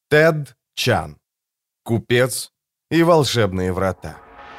Тед Чан. Купец и волшебные врата.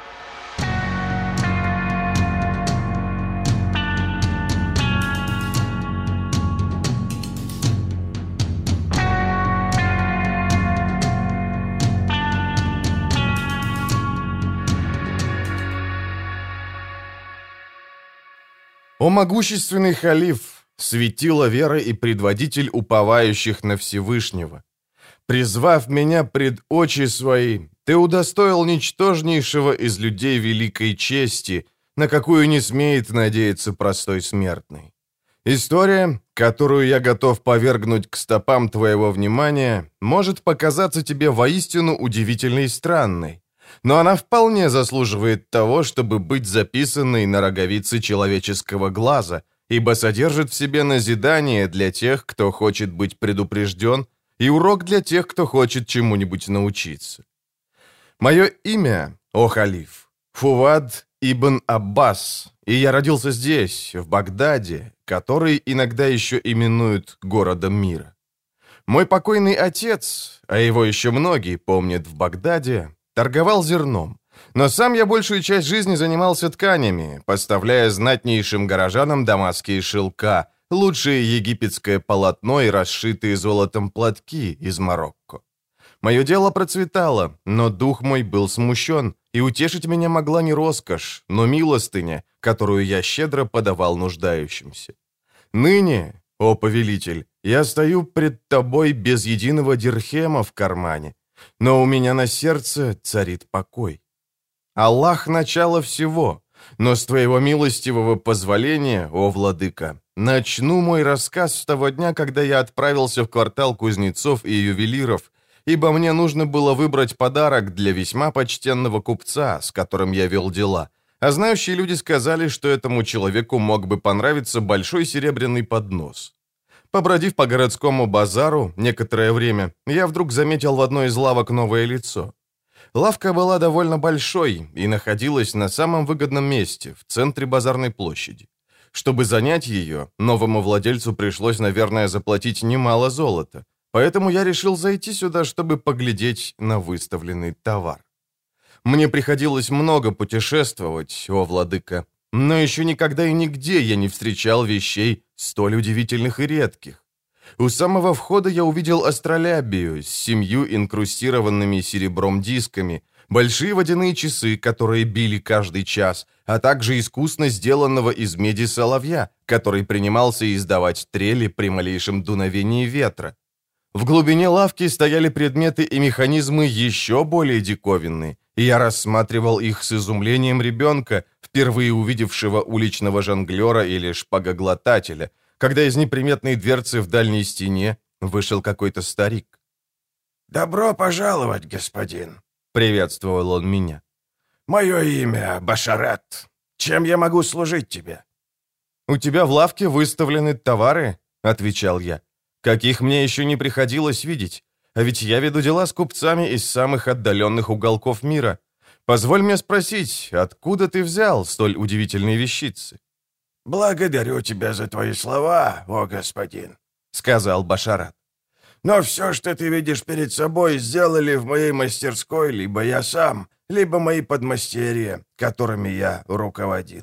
О могущественный халиф, светило веры и предводитель уповающих на Всевышнего! Призвав меня пред очи свои, ты удостоил ничтожнейшего из людей великой чести, на какую не смеет надеяться простой смертный. История, которую я готов повергнуть к стопам твоего внимания, может показаться тебе воистину удивительной и странной, но она вполне заслуживает того, чтобы быть записанной на роговице человеческого глаза, ибо содержит в себе назидание для тех, кто хочет быть предупрежден, и урок для тех, кто хочет чему-нибудь научиться. Мое имя, о халиф, Фувад ибн Аббас, и я родился здесь, в Багдаде, который иногда еще именуют городом мира. Мой покойный отец, а его еще многие помнят в Багдаде, торговал зерном, но сам я большую часть жизни занимался тканями, поставляя знатнейшим горожанам дамасские шелка, лучшее египетское полотно и расшитые золотом платки из Марокко. Мое дело процветало, но дух мой был смущен, и утешить меня могла не роскошь, но милостыня, которую я щедро подавал нуждающимся. Ныне, о повелитель, я стою пред тобой без единого дирхема в кармане, но у меня на сердце царит покой. Аллах — начало всего, но с твоего милостивого позволения, о владыка, начну мой рассказ с того дня, когда я отправился в квартал кузнецов и ювелиров, ибо мне нужно было выбрать подарок для весьма почтенного купца, с которым я вел дела, а знающие люди сказали, что этому человеку мог бы понравиться большой серебряный поднос. Побродив по городскому базару некоторое время, я вдруг заметил в одной из лавок новое лицо. Лавка была довольно большой и находилась на самом выгодном месте, в центре базарной площади. Чтобы занять ее, новому владельцу пришлось, наверное, заплатить немало золота, поэтому я решил зайти сюда, чтобы поглядеть на выставленный товар. Мне приходилось много путешествовать, о владыка, но еще никогда и нигде я не встречал вещей столь удивительных и редких. У самого входа я увидел астролябию с 7 инкрустированными серебром дисками, большие водяные часы, которые били каждый час, а также искусно сделанного из меди соловья, который принимался издавать трели при малейшем дуновении ветра. В глубине лавки стояли предметы и механизмы еще более диковинные, и я рассматривал их с изумлением ребенка, впервые увидевшего уличного жонглера или шпагоглотателя, когда из неприметной дверцы в дальней стене вышел какой-то старик. «Добро пожаловать, господин», — приветствовал он меня. «Мое имя Башарат. Чем я могу служить тебе?» «У тебя в лавке выставлены товары», — отвечал я, «каких мне еще не приходилось видеть, а ведь я веду дела с купцами из самых отдаленных уголков мира. Позволь мне спросить, откуда ты взял столь удивительные вещицы?» «Благодарю тебя за твои слова, о господин», — сказал Башарат. «Но все, что ты видишь перед собой, сделали в моей мастерской либо я сам, либо мои подмастерья, которыми я руководил».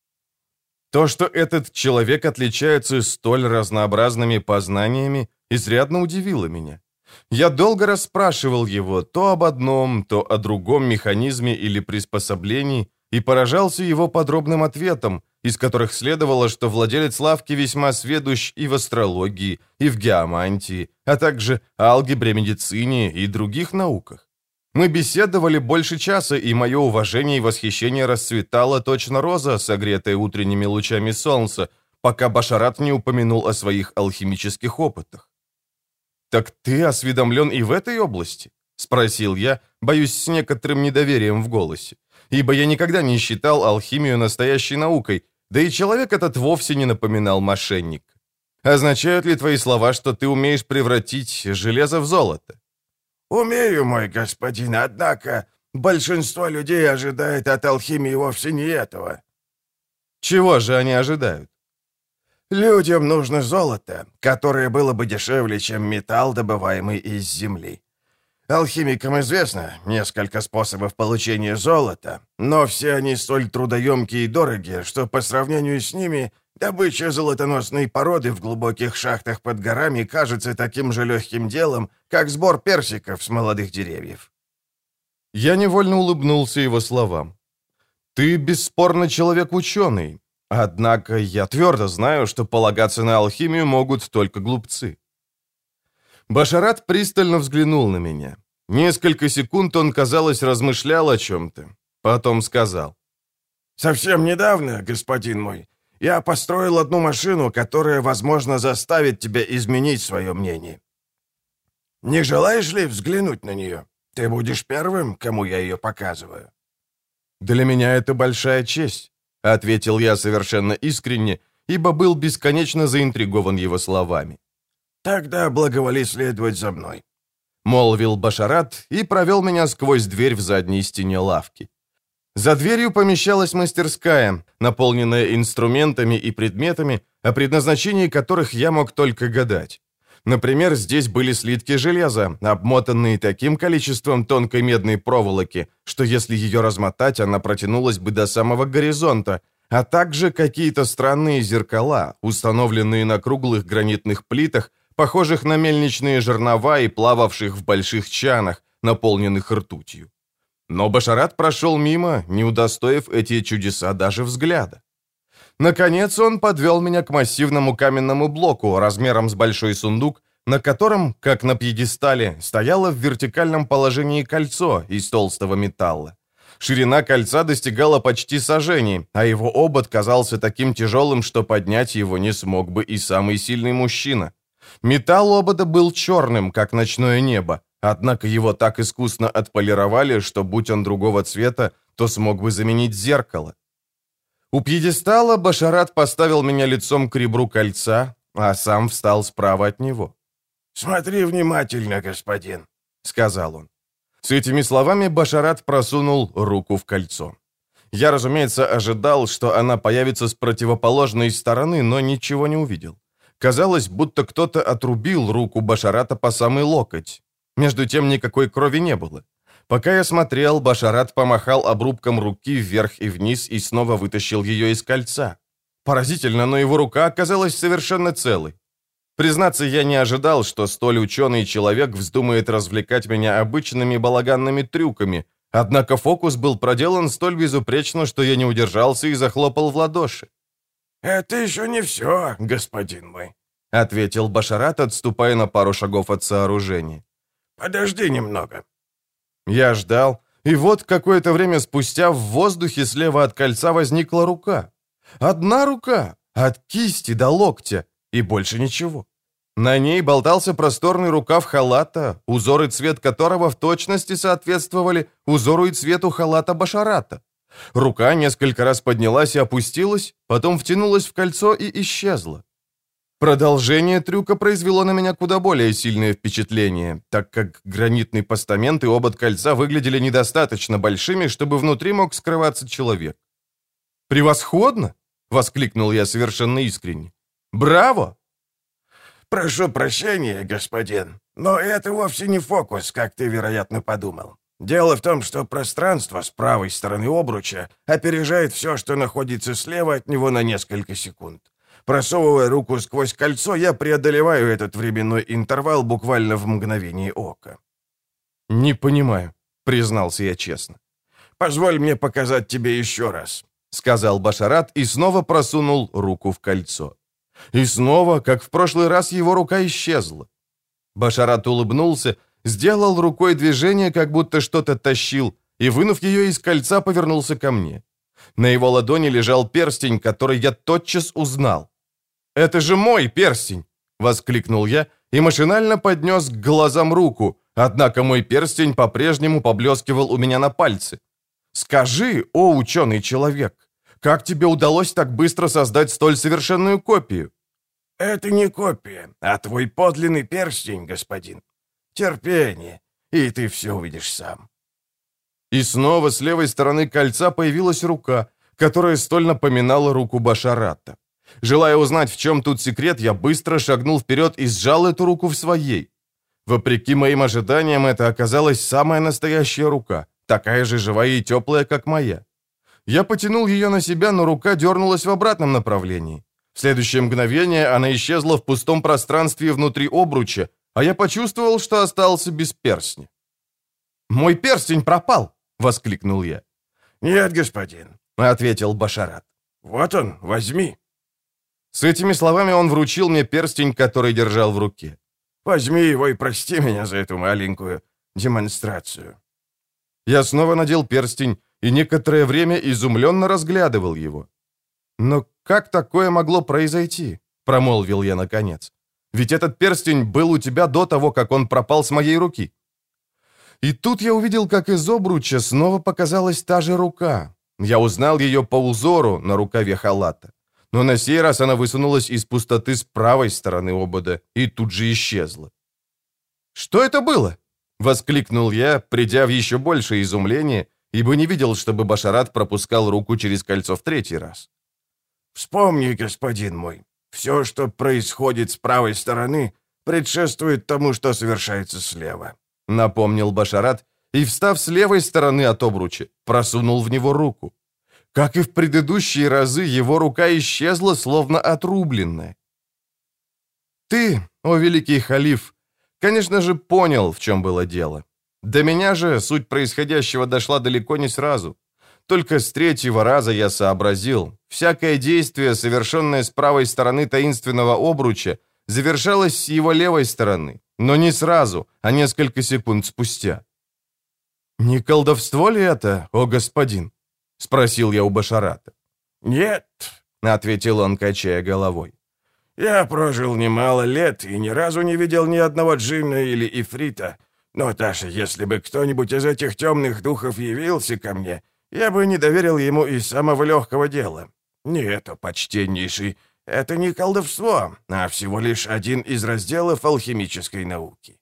То, что этот человек отличается столь разнообразными познаниями, изрядно удивило меня. Я долго расспрашивал его то об одном, то о другом механизме или приспособлении и поражался его подробным ответам, из которых следовало, что владелец лавки весьма сведущ и в астрологии, и в геомантии, а также алгебре, медицине и других науках. Мы беседовали больше часа, и мое уважение и восхищение расцветало точно роза, согретая утренними лучами солнца, пока Башарат не упомянул о своих алхимических опытах. «Так ты осведомлен и в этой области?» — спросил я, боюсь, с некоторым недоверием в голосе, ибо я никогда не считал алхимию настоящей наукой, да и человек этот вовсе не напоминал мошенника. Означают ли твои слова, что ты умеешь превратить железо в золото? «Умею, мой господин, однако большинство людей ожидает от алхимии вовсе не этого». «Чего же они ожидают?» «Людям нужно золото, которое было бы дешевле, чем металл, добываемый из земли. Алхимикам известно несколько способов получения золота, но все они столь трудоемкие и дорогие, что по сравнению с ними добыча золотоносной породы в глубоких шахтах под горами кажется таким же легким делом, как сбор персиков с молодых деревьев». Я невольно улыбнулся его словам. «Ты бесспорно человек-ученый, однако я твердо знаю, что полагаться на алхимию могут только глупцы». Башарат пристально взглянул на меня. Несколько секунд он, казалось, размышлял о чем-то. Потом сказал. «Совсем недавно, господин мой, я построил одну машину, которая, возможно, заставит тебя изменить свое мнение. Не желаешь ли взглянуть на нее? Ты будешь первым, кому я ее показываю». «Для меня это большая честь», — ответил я совершенно искренне, ибо был бесконечно заинтригован его словами. «Тогда благоволи следовать за мной», — молвил Башарат и провел меня сквозь дверь в задней стене лавки. За дверью помещалась мастерская, наполненная инструментами и предметами, о предназначении которых я мог только гадать. Например, здесь были слитки железа, обмотанные таким количеством тонкой медной проволоки, что если ее размотать, она протянулась бы до самого горизонта, а также какие-то странные зеркала, установленные на круглых гранитных плитах, похожих на мельничные жернова и плававших в больших чанах, наполненных ртутью. Но Башарат прошел мимо, не удостоив эти чудеса даже взгляда. Наконец он подвел меня к массивному каменному блоку размером с большой сундук, на котором, как на пьедестале, стояло в вертикальном положении кольцо из толстого металла. Ширина кольца достигала почти сажени, а его обод казался таким тяжелым, что поднять его не смог бы и самый сильный мужчина. Металл обода был черным, как ночное небо, однако его так искусно отполировали, что, будь он другого цвета, то смог бы заменить зеркало. У пьедестала Башарат поставил меня лицом к ребру кольца, а сам встал справа от него. «Смотри внимательно, господин», — сказал он. С этими словами Башарат просунул руку в кольцо. Я, разумеется, ожидал, что она появится с противоположной стороны, но ничего не увидел. Казалось, будто кто-то отрубил руку Башарата по самый локоть. Между тем никакой крови не было. Пока я смотрел, Башарат помахал обрубком руки вверх и вниз и снова вытащил ее из кольца. Поразительно, но его рука оказалась совершенно целой. Признаться, я не ожидал, что столь ученый человек вздумает развлекать меня обычными балаганными трюками, однако фокус был проделан столь безупречно, что я не удержался и захлопал в ладоши. «Это еще не все, господин мой», — ответил Башарат, отступая на пару шагов от сооружения. «Подожди немного». Я ждал, и вот какое-то время спустя в воздухе слева от кольца возникла рука. Одна рука, от кисти до локтя, и больше ничего. На ней болтался просторный рукав халата, узор и цвет которого в точности соответствовали узору и цвету халата Башарата. Рука несколько раз поднялась и опустилась, потом втянулась в кольцо и исчезла. Продолжение трюка произвело на меня куда более сильное впечатление, так как гранитный постамент и обод кольца выглядели недостаточно большими, чтобы внутри мог скрываться человек. «Превосходно!» — воскликнул я совершенно искренне. «Браво!» «Прошу прощения, господин, но это вовсе не фокус, как ты, вероятно, подумал. Дело в том, что пространство с правой стороны обруча опережает все, что находится слева от него на несколько секунд. Просовывая руку сквозь кольцо, я преодолеваю этот временной интервал буквально в мгновение ока». «Не понимаю», — признался я честно. «Позволь мне показать тебе еще раз», — сказал Башарат и снова просунул руку в кольцо. И снова, как в прошлый раз, его рука исчезла. Башарат улыбнулся, сделал рукой движение, как будто что-то тащил, и, вынув ее из кольца, повернулся ко мне. На его ладони лежал перстень, который я тотчас узнал. «Это же мой перстень!» — воскликнул я и машинально поднес к глазам руку, однако мой перстень по-прежнему поблескивал у меня на пальце. «Скажи, о ученый человек, как тебе удалось так быстро создать столь совершенную копию?» «Это не копия, а твой подлинный перстень, господин. Терпение, и ты все увидишь сам». И снова с левой стороны кольца появилась рука, которая столь напоминала руку Башарата. Желая узнать, в чем тут секрет, я быстро шагнул вперед и сжал эту руку в своей. Вопреки моим ожиданиям, это оказалась самая настоящая рука, такая же живая и теплая, как моя. Я потянул ее на себя, но рука дернулась в обратном направлении. В следующее мгновение она исчезла в пустом пространстве внутри обруча, а я почувствовал, что остался без перстня. «Мой перстень пропал!» — воскликнул я. «Нет, господин», — ответил Башарат. «Вот он, возьми». С этими словами он вручил мне перстень, который держал в руке. «Возьми его и прости меня за эту маленькую демонстрацию». Я снова надел перстень и некоторое время изумленно разглядывал его. «Но как такое могло произойти?» — промолвил я наконец. «Ведь этот перстень был у тебя до того, как он пропал с моей руки». И тут я увидел, как из обруча снова показалась та же рука. Я узнал ее по узору на рукаве халата. Но на сей раз она высунулась из пустоты с правой стороны обода и тут же исчезла. «Что это было?» — воскликнул я, придя в еще большее изумление, ибо не видел, чтобы Башарат пропускал руку через кольцо в третий раз. «Вспомни, господин мой, все, что происходит с правой стороны, предшествует тому, что совершается слева», — напомнил Башарат, и, встав с левой стороны от обруча, просунул в него руку. Как и в предыдущие разы, его рука исчезла, словно отрубленная. «Ты, о великий халиф, конечно же, понял, в чем было дело. До меня же суть происходящего дошла далеко не сразу. Только с третьего раза я сообразил, всякое действие, совершенное с правой стороны таинственного обруча, завершалось с его левой стороны, но не сразу, а несколько секунд спустя. «Не колдовство ли это, о господин?» — спросил я у Башарата. «Нет», — ответил он, качая головой. «Я прожил немало лет и ни разу не видел ни одного джинна или ифрита. Но даже если бы кто-нибудь из этих темных духов явился ко мне, я бы не доверил ему и самого легкого дела. Нет, почтеннейший, это не колдовство, а всего лишь один из разделов алхимической науки».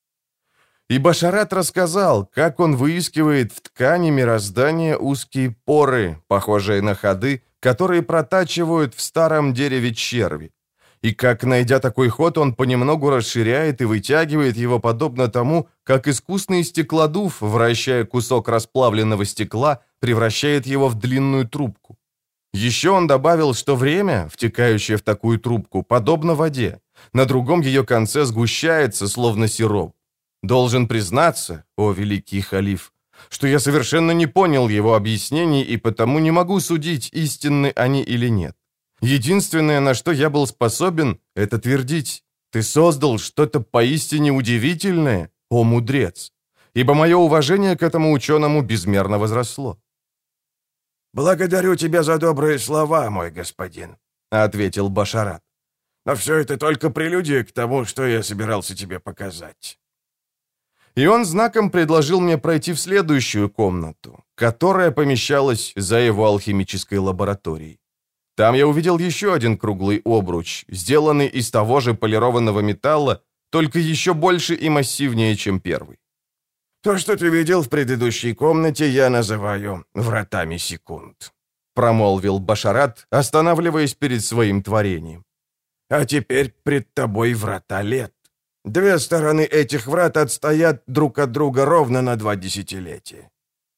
И Башарат рассказал, как он выискивает в ткани мироздания узкие поры, похожие на ходы, которые протачивают в старом дереве черви. И как, найдя такой ход, он понемногу расширяет и вытягивает его подобно тому, как искусный стеклодув, вращая кусок расплавленного стекла, превращает его в длинную трубку. Еще он добавил, что время, втекающее в такую трубку, подобно воде. На другом ее конце сгущается, словно сироп. Должен признаться, о великий халиф, что я совершенно не понял его объяснений и потому не могу судить, истинны они или нет. Единственное, на что я был способен, это твердить: ты создал что-то поистине удивительное, о мудрец, ибо мое уважение к этому ученому безмерно возросло. «Благодарю тебя за добрые слова, мой господин», — ответил Башарат. «Но все это только прелюдия к тому, что я собирался тебе показать». И он знаком предложил мне пройти в следующую комнату, которая помещалась за его алхимической лабораторией. Там я увидел еще один круглый обруч, сделанный из того же полированного металла, только еще больше и массивнее, чем первый. «То, что ты видел в предыдущей комнате, я называю вратами секунд», — промолвил Башарат, останавливаясь перед своим творением. «А теперь пред тобой врата лет. Две стороны этих врат отстоят друг от друга ровно на 2 десятилетия».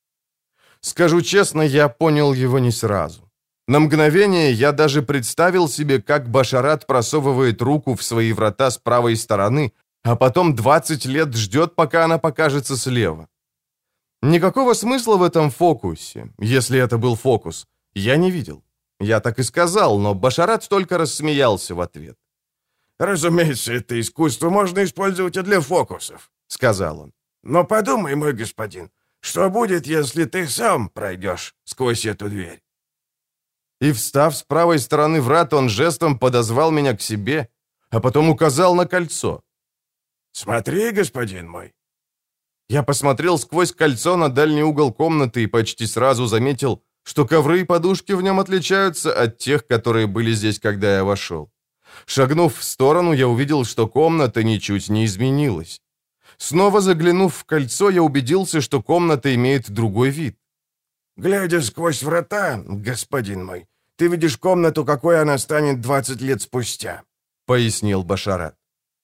Скажу честно, я понял его не сразу. На мгновение я даже представил себе, как Башарат просовывает руку в свои врата с правой стороны, а потом 20 лет ждет, пока она покажется слева. Никакого смысла в этом фокусе, если это был фокус, я не видел. Я так и сказал, но Башарат только рассмеялся в ответ. «Разумеется, это искусство можно использовать и для фокусов», — сказал он. «Но подумай, мой господин, что будет, если ты сам пройдешь сквозь эту дверь?» И, встав с правой стороны врат, он жестом подозвал меня к себе, а потом указал на кольцо. «Смотри, господин мой». Я посмотрел сквозь кольцо на дальний угол комнаты и почти сразу заметил, что ковры и подушки в нем отличаются от тех, которые были здесь, когда я вошел. Шагнув в сторону, я увидел, что комната ничуть не изменилась. Снова заглянув в кольцо, я убедился, что комната имеет другой вид. «Глядя сквозь врата, господин мой, ты видишь комнату, какой она станет 20 лет спустя», — пояснил Башарат.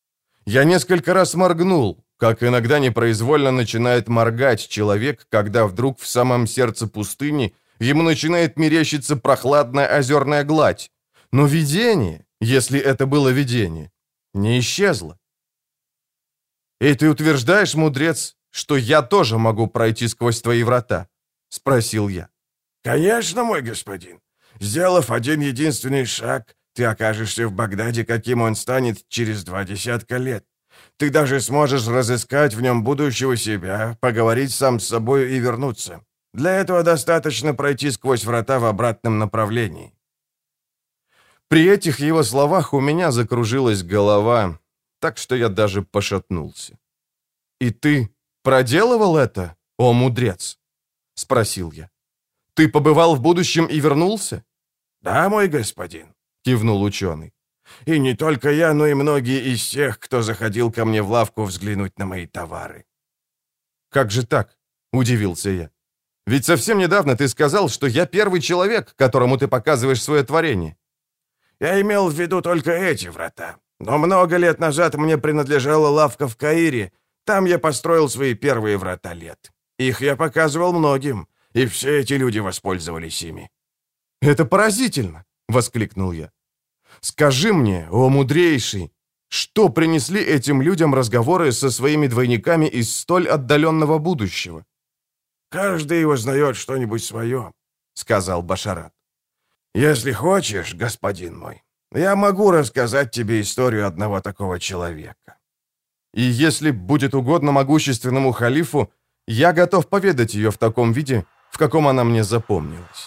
Я несколько раз моргнул, как иногда непроизвольно начинает моргать человек, когда вдруг в самом сердце пустыни ему начинает мерещиться прохладная озерная гладь. Но видение, если это было видение, не исчезло. «И ты утверждаешь, мудрец, что я тоже могу пройти сквозь твои врата?» — спросил я. «Конечно, мой господин. Сделав один единственный шаг, ты окажешься в Багдаде, каким он станет через 20 лет. Ты даже сможешь разыскать в нем будущего себя, поговорить сам с собой и вернуться. Для этого достаточно пройти сквозь врата в обратном направлении». При этих его словах у меня закружилась голова, так что я даже пошатнулся. «И ты проделывал это, о мудрец?» — спросил я. «Ты побывал в будущем и вернулся?» «Да, мой господин», — кивнул ученый. «И не только я, но и многие из тех, кто заходил ко мне в лавку взглянуть на мои товары». «Как же так?» — удивился я. «Ведь совсем недавно ты сказал, что я первый человек, которому ты показываешь свое творение». «Я имел в виду только эти врата. Но много лет назад мне принадлежала лавка в Каире. Там я построил свои первые врата лет. Их я показывал многим, и все эти люди воспользовались ими». «Это поразительно!» — воскликнул я. «Скажи мне, о мудрейший, что принесли этим людям разговоры со своими двойниками из столь отдаленного будущего?» «Каждый узнает что-нибудь свое», — сказал Башарат. «Если хочешь, господин мой, я могу рассказать тебе историю одного такого человека». «И если будет угодно могущественному халифу, я готов поведать ее в таком виде, в каком она мне запомнилась».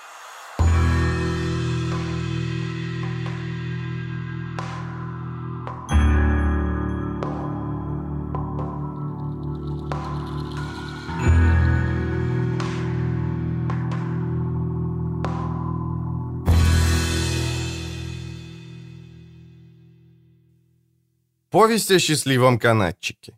Повесть о счастливом канатчике.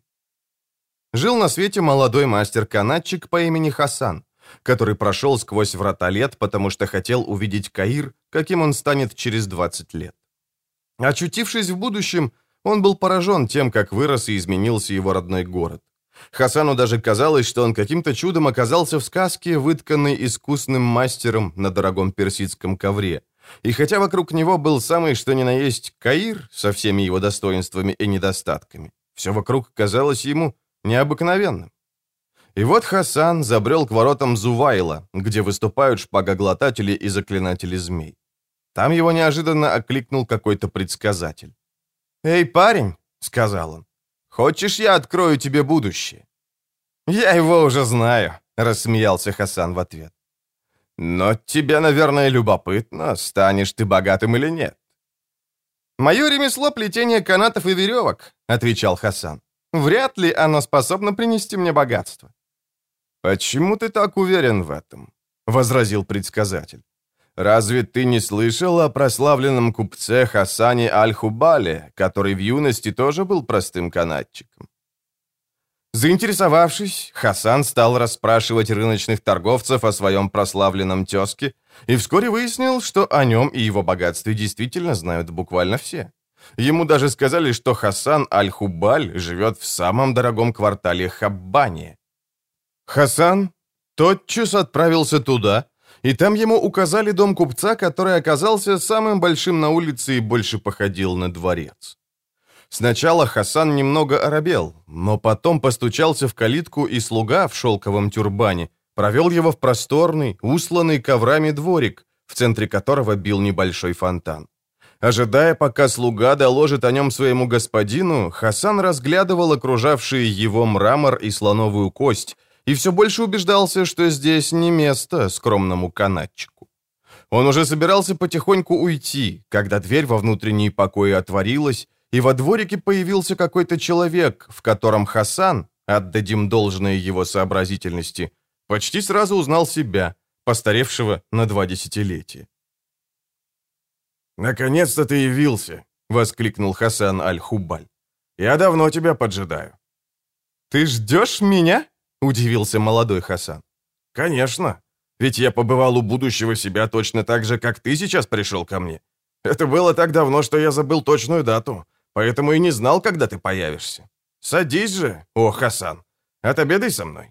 Жил на свете молодой мастер-канатчик по имени Хасан, который прошел сквозь врата лет, потому что хотел увидеть Каир, каким он станет через 20 лет. Очутившись в будущем, он был поражен тем, как вырос и изменился его родной город. Хасану даже казалось, что он каким-то чудом оказался в сказке, вытканной искусным мастером на дорогом персидском ковре. И хотя вокруг него был самый что ни на есть Каир со всеми его достоинствами и недостатками, все вокруг казалось ему необыкновенным. И вот Хасан забрел к воротам Зувайла, где выступают шпагоглотатели и заклинатели змей. Там его неожиданно окликнул какой-то предсказатель. «Эй, парень», — сказал он, — «хочешь, я открою тебе будущее?» «Я его уже знаю», — рассмеялся Хасан в ответ. «Но тебе, наверное, любопытно, станешь ты богатым или нет». «Мое ремесло — плетение канатов и веревок», — отвечал Хасан. «Вряд ли оно способно принести мне богатство». «Почему ты так уверен в этом?» — возразил предсказатель. «Разве ты не слышал о прославленном купце Хасане Аль-Хубале, который в юности тоже был простым канатчиком?» Заинтересовавшись, Хасан стал расспрашивать рыночных торговцев о своем прославленном тезке и вскоре выяснил, что о нем и его богатстве действительно знают буквально все. Ему даже сказали, что Хасан Аль-Хубаль живет в самом дорогом квартале Хаббания. Хасан тотчас отправился туда, и там ему указали дом купца, который оказался самым большим на улице и больше походил на дворец. Сначала Хасан немного оробел, но потом постучался в калитку, и слуга в шелковом тюрбане провел его в просторный, устланный коврами дворик, в центре которого бил небольшой фонтан. Ожидая, пока слуга доложит о нем своему господину, Хасан разглядывал окружавшие его мрамор и слоновую кость, и все больше убеждался, что здесь не место скромному канатчику. Он уже собирался потихоньку уйти, когда дверь во внутренние покои отворилась, и во дворике появился какой-то человек, в котором Хасан, отдадим должное его сообразительности, почти сразу узнал себя, постаревшего на 2 десятилетия. «Наконец-то ты явился!» — воскликнул Хасан Аль-Хубаль. «Я давно тебя поджидаю». «Ты ждешь меня?» — удивился молодой Хасан. «Конечно, ведь я побывал у будущего себя точно так же, как ты сейчас пришел ко мне. Это было так давно, что я забыл точную дату. поэтому и не знал, когда ты появишься. Садись же, о Хасан, отобедай со мной».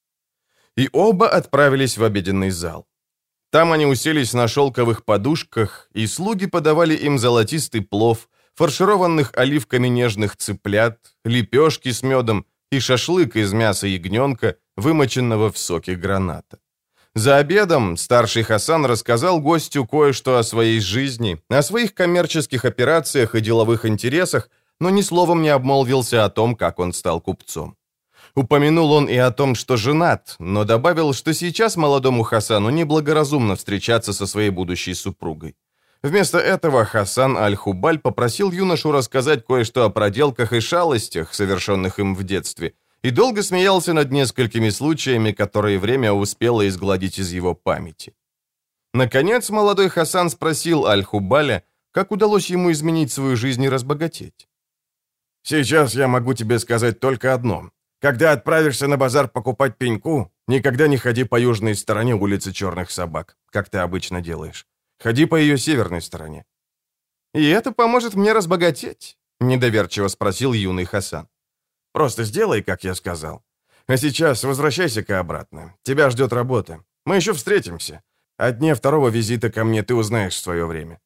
И оба отправились в обеденный зал. Там они уселись на шелковых подушках, и слуги подавали им золотистый плов, фаршированных оливками нежных цыплят, лепешки с медом и шашлык из мяса ягненка, вымоченного в соке граната. За обедом старший Хасан рассказал гостю кое-что о своей жизни, о своих коммерческих операциях и деловых интересах, но ни словом не обмолвился о том, как он стал купцом. Упомянул он и о том, что женат, но добавил, что сейчас молодому Хасану неблагоразумно встречаться со своей будущей супругой. Вместо этого Хасан Аль-Хубаль попросил юношу рассказать кое-что о проделках и шалостях, совершенных им в детстве, и долго смеялся над несколькими случаями, которые время успело изгладить из его памяти. Наконец, молодой Хасан спросил Аль-Хубаля, как удалось ему изменить свою жизнь и разбогатеть. «Сейчас я могу тебе сказать только одно. Когда отправишься на базар покупать пеньку, никогда не ходи по южной стороне улицы Черных Собак, как ты обычно делаешь. Ходи по ее северной стороне». «И это поможет мне разбогатеть?» — недоверчиво спросил юный Хасан. «Просто сделай, как я сказал. А сейчас возвращайся-ка обратно. Тебя ждет работа. Мы еще встретимся. О дне второго визита ко мне ты узнаешь в свое время».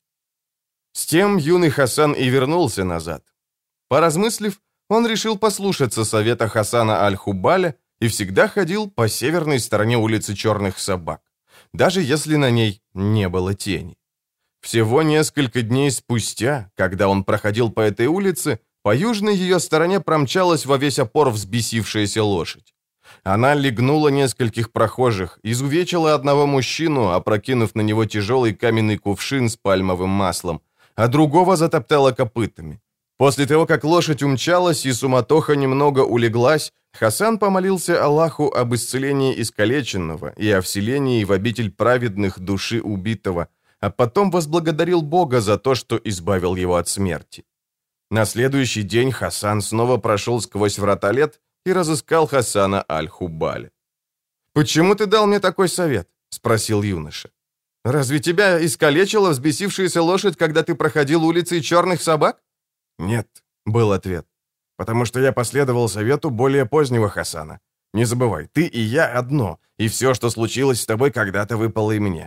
С тем юный Хасан и вернулся назад. Поразмыслив, он решил послушаться совета Хасана Аль-Хубаля и всегда ходил по северной стороне улицы Черных Собак, даже если на ней не было тени. Всего несколько дней спустя, когда он проходил по этой улице, по южной ее стороне промчалась во весь опор взбесившаяся лошадь. Она легнула нескольких прохожих, изувечила одного мужчину, опрокинув на него тяжелый каменный кувшин с пальмовым маслом, а другого затоптала копытами. После того, как лошадь умчалась и суматоха немного улеглась, Хасан помолился Аллаху об исцелении искалеченного и о вселении в обитель праведных души убитого, а потом возблагодарил Бога за то, что избавил его от смерти. На следующий день Хасан снова прошел сквозь врата лет и разыскал Хасана Аль-Хубаля. «Почему ты дал мне такой совет?» — спросил юноша. «Разве тебя искалечила взбесившаяся лошадь, когда ты проходил улицей Черных Собак?» «Нет», — был ответ, «потому что я последовал совету более позднего Хасана. Не забывай, ты и я одно, и все, что случилось с тобой, когда-то выпало и мне».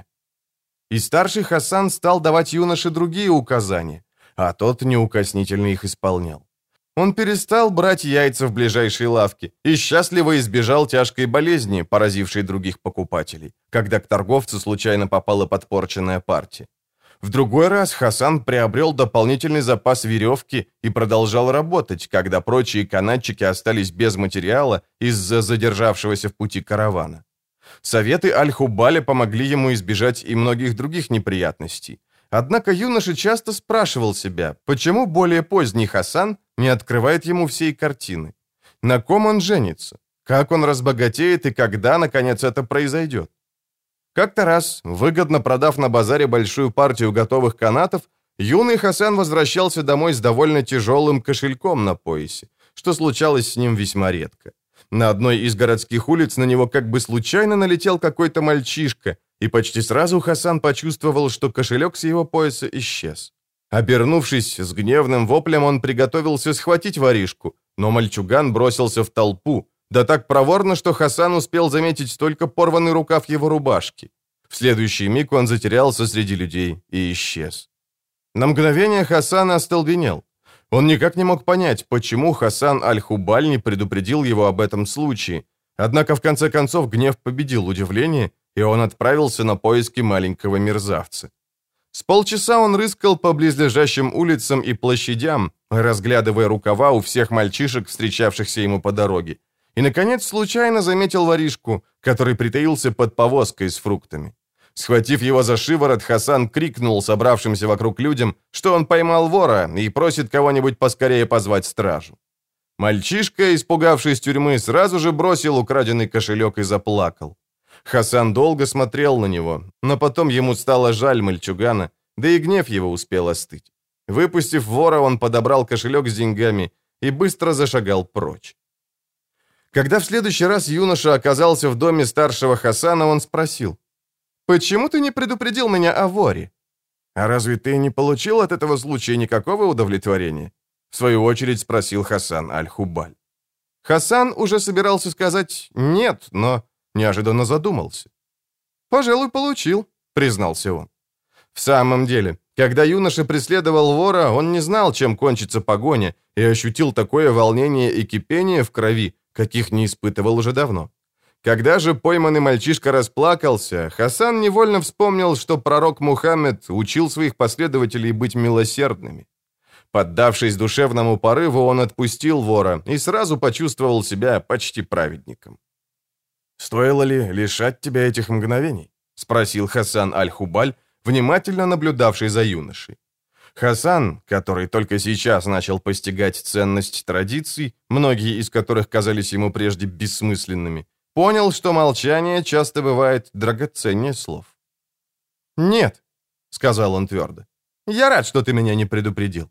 И старший Хасан стал давать юноше другие указания, а тот неукоснительно их исполнял. Он перестал брать яйца в ближайшей лавке и счастливо избежал тяжкой болезни, поразившей других покупателей, когда к торговцу случайно попала подпорченная партия. В другой раз Хасан приобрел дополнительный запас веревки и продолжал работать, когда прочие канатчики остались без материала из-за задержавшегося в пути каравана. Советы Аль-Хубаля помогли ему избежать и многих других неприятностей. Однако юноша часто спрашивал себя, почему более поздний Хасан не открывает ему всей картины. На ком он женится? Как он разбогатеет и когда, наконец, это произойдет? Как-то раз, выгодно продав на базаре большую партию готовых канатов, юный Хасан возвращался домой с довольно тяжелым кошельком на поясе, что случалось с ним весьма редко. На одной из городских улиц на него как бы случайно налетел какой-то мальчишка, и почти сразу Хасан почувствовал, что кошелек с его пояса исчез. Обернувшись с гневным воплем, он приготовился схватить воришку, но мальчуган бросился в толпу, да так проворно, что Хасан успел заметить только порванный рукав его рубашки. В следующий миг он затерялся среди людей и исчез. На мгновение Хасан остолбенел. Он никак не мог понять, почему Хасан Аль-Хубаль не предупредил его об этом случае. Однако в конце концов гнев победил удивление, и он отправился на поиски маленького мерзавца. С полчаса он рыскал по близлежащим улицам и площадям, разглядывая рукава у всех мальчишек, встречавшихся ему по дороге, и, наконец, случайно заметил воришку, который притаился под повозкой с фруктами. Схватив его за шиворот, Хасан крикнул собравшимся вокруг людям, что он поймал вора и просит кого-нибудь поскорее позвать стражу. Мальчишка, испугавшись тюрьмы, сразу же бросил украденный кошелек и заплакал. Хасан долго смотрел на него, но потом ему стало жаль мальчугана, да и гнев его успел остыть. Выпустив вора, он подобрал кошелек с деньгами и быстро зашагал прочь. Когда в следующий раз юноша оказался в доме старшего Хасана, он спросил: «Почему ты не предупредил меня о воре?» «А разве ты не получил от этого случая никакого удовлетворения?» В свою очередь спросил Хасан Аль-Хубаль. Хасан уже собирался сказать «нет», но неожиданно задумался. «Пожалуй, получил», — признался он. В самом деле, когда юноша преследовал вора, он не знал, чем кончится погоня, и ощутил такое волнение и кипение в крови, каких не испытывал уже давно. Когда же пойманный мальчишка расплакался, Хасан невольно вспомнил, что пророк Мухаммед учил своих последователей быть милосердными. Поддавшись душевному порыву, он отпустил вора и сразу почувствовал себя почти праведником. «Стоило ли лишать тебя этих мгновений?» — спросил Хасан Аль-Хубаль, внимательно наблюдавший за юношей. Хасан, который только сейчас начал постигать ценность традиций, многие из которых казались ему прежде бессмысленными, понял, что молчание часто бывает драгоценнее слов. «Нет», — сказал он твердо, — «я рад, что ты меня не предупредил».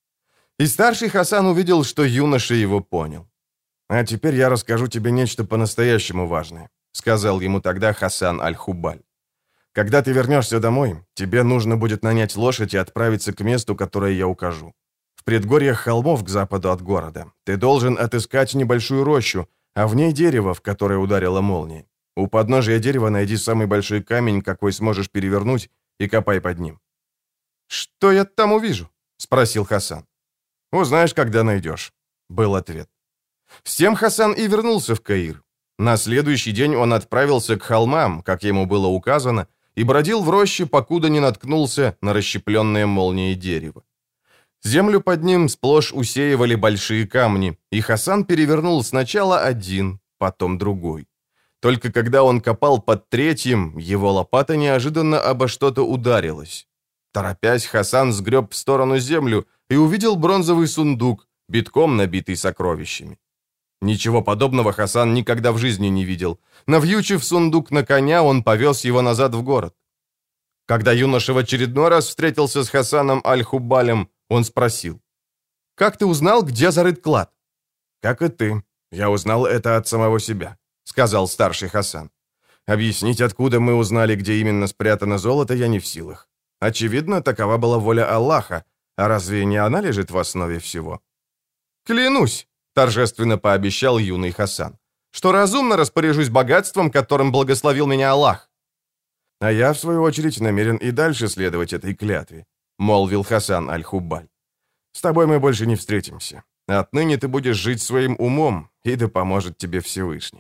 И старший Хасан увидел, что юноша его понял. «А теперь я расскажу тебе нечто по-настоящему важное», — сказал ему тогда Хасан Аль-Хубаль. «Когда ты вернешься домой, тебе нужно будет нанять лошадь и отправиться к месту, которое я укажу. В предгорьях холмов к западу от города ты должен отыскать небольшую рощу, а в ней дерево, в которое ударила молния. У подножия дерева найди самый большой камень, какой сможешь перевернуть, и копай под ним». «Что я там увижу?» — спросил Хасан. «Узнаешь, когда найдешь», — был ответ. С тем Хасан и вернулся в Каир. На следующий день он отправился к холмам, как ему было указано, и бродил в роще, покуда не наткнулся на расщепленное молнией дерево. Землю под ним сплошь усеивали большие камни, и Хасан перевернул сначала один, потом другой. Только когда он копал под третьим, его лопата неожиданно обо что-то ударилась. Торопясь, Хасан сгреб в сторону землю и увидел бронзовый сундук, битком набитый сокровищами. Ничего подобного Хасан никогда в жизни не видел. Навьючив сундук на коня, он повез его назад в город. Когда юноша в очередной раз встретился с Хасаном Аль-Хубалем, он спросил: «Как ты узнал, где зарыт клад?» «Как и ты. Я узнал это от самого себя», — сказал старший Хасан. «Объяснить, откуда мы узнали, где именно спрятано золото, я не в силах. Очевидно, такова была воля Аллаха, а разве не она лежит в основе всего?» «Клянусь», — торжественно пообещал юный Хасан, «что разумно распоряжусь богатством, которым благословил меня Аллах». «А я, в свою очередь, намерен и дальше следовать этой клятве», — молвил Хасан Аль-Хубаль. «С тобой мы больше не встретимся. Отныне ты будешь жить своим умом, и да поможет тебе Всевышний».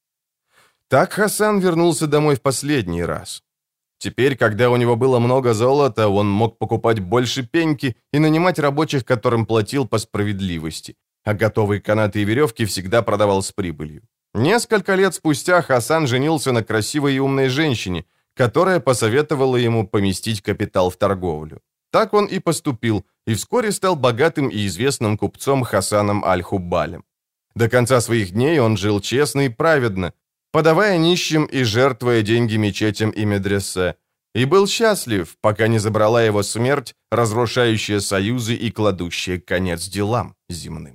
Так Хасан вернулся домой в последний раз. Теперь, когда у него было много золота, он мог покупать больше пеньки и нанимать рабочих, которым платил по справедливости, а готовые канаты и веревки всегда продавал с прибылью. Несколько лет спустя Хасан женился на красивой и умной женщине, которая посоветовала ему поместить капитал в торговлю. Так он и поступил, и вскоре стал богатым и известным купцом Хасаном Аль-Хубалем. До конца своих дней он жил честно и праведно, подавая нищим и жертвуя деньги мечетям и медресе, и был счастлив, пока не забрала его смерть, разрушающая союзы и кладущая конец делам земным.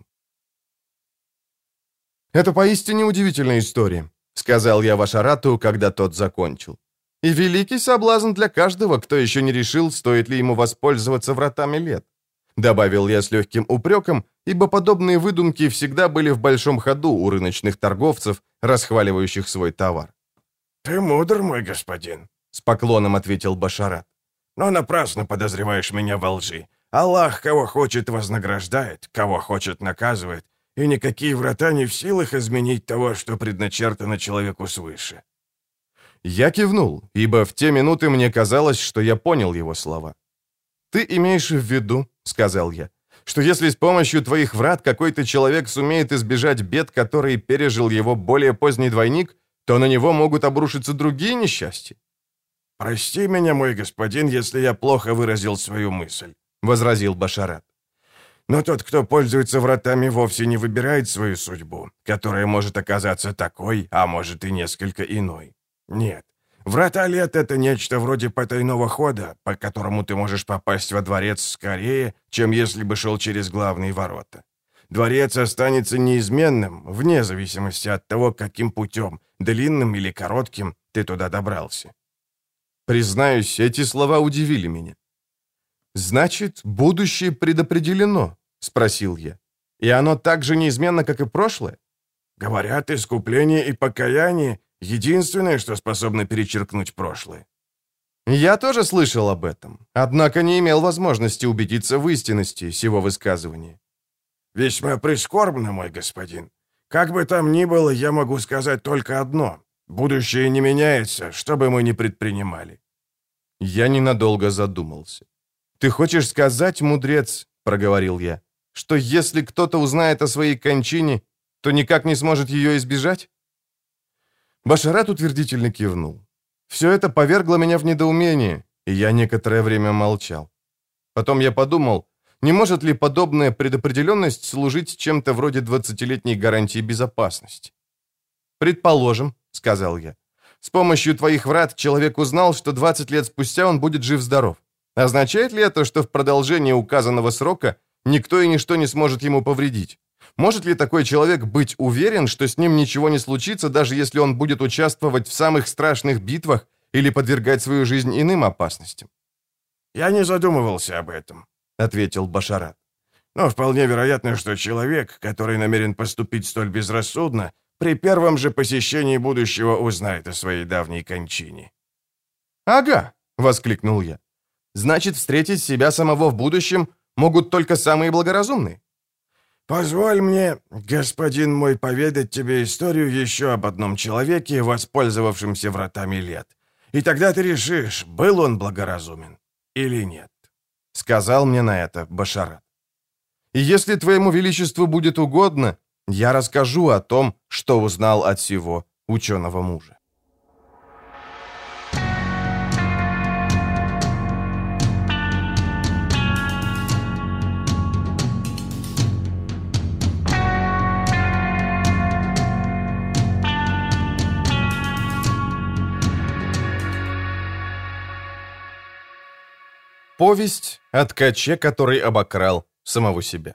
«Это поистине удивительная история», — сказал я Вашарату, когда тот закончил. «И великий соблазн для каждого, кто еще не решил, стоит ли ему воспользоваться вратами лет», — добавил я с легким упреком, ибо подобные выдумки всегда были в большом ходу у рыночных торговцев, расхваливающих свой товар. «Ты мудр, мой господин», — с поклоном ответил Башарат. «Но напрасно подозреваешь меня во лжи. Аллах кого хочет вознаграждает, кого хочет наказывает, и никакие врата не в силах изменить того, что предначертано человеку свыше». Я кивнул, ибо в те минуты мне казалось, что я понял его слова. «Ты имеешь в виду, — сказал я, — что если с помощью твоих врат какой-то человек сумеет избежать бед, которые пережил его более поздний двойник, то на него могут обрушиться другие несчастья?» «Прости меня, мой господин, если я плохо выразил свою мысль», — возразил Башарат. «Но тот, кто пользуется вратами, вовсе не выбирает свою судьбу, которая может оказаться такой, а может и несколько иной. Нет, врата лет — это нечто вроде потайного хода, по которому ты можешь попасть во дворец скорее, чем если бы шел через главные ворота. Дворец останется неизменным, вне зависимости от того, каким путем, длинным или коротким, ты туда добрался». Признаюсь, эти слова удивили меня. «Значит, будущее предопределено», — спросил я. «И оно так же неизменно, как и прошлое?» Говорят, искупление и покаяние — единственное, что способно перечеркнуть прошлое. Я тоже слышал об этом, однако не имел возможности убедиться в истинности сего высказывания. Весьма прискорбно, мой господин. Как бы там ни было, я могу сказать только одно. Будущее не меняется, что бы мы ни предпринимали. Я ненадолго задумался. «Ты хочешь сказать, мудрец, — проговорил я, — что если кто-то узнает о своей кончине, то никак не сможет ее избежать?» Башарат утвердительно кивнул. Все это повергло меня в недоумение, и я некоторое время молчал. Потом я подумал, не может ли подобная предопределенность служить чем-то вроде 20-летней гарантии безопасности. «Предположим, — сказал я, — с помощью твоих врат человек узнал, что 20 лет спустя он будет жив-здоров. Означает ли это, что в продолжении указанного срока никто и ничто не сможет ему повредить? Может ли такой человек быть уверен, что с ним ничего не случится, даже если он будет участвовать в самых страшных битвах или подвергать свою жизнь иным опасностям?» «Я не задумывался об этом», — ответил Башарат. «Но вполне вероятно, что человек, который намерен поступить столь безрассудно, при первом же посещении будущего узнает о своей давней кончине». «Ага», — воскликнул я. «Значит, встретить себя самого в будущем могут только самые благоразумные». «Позволь мне, господин мой, поведать тебе историю еще об одном человеке, воспользовавшемся вратами лет. И тогда ты решишь, был он благоразумен или нет», — сказал мне на это Башарат. «И если твоему величеству будет угодно, я расскажу о том, что узнал от сего ученого мужа». Повесть о ткаче, который обокрал самого себя.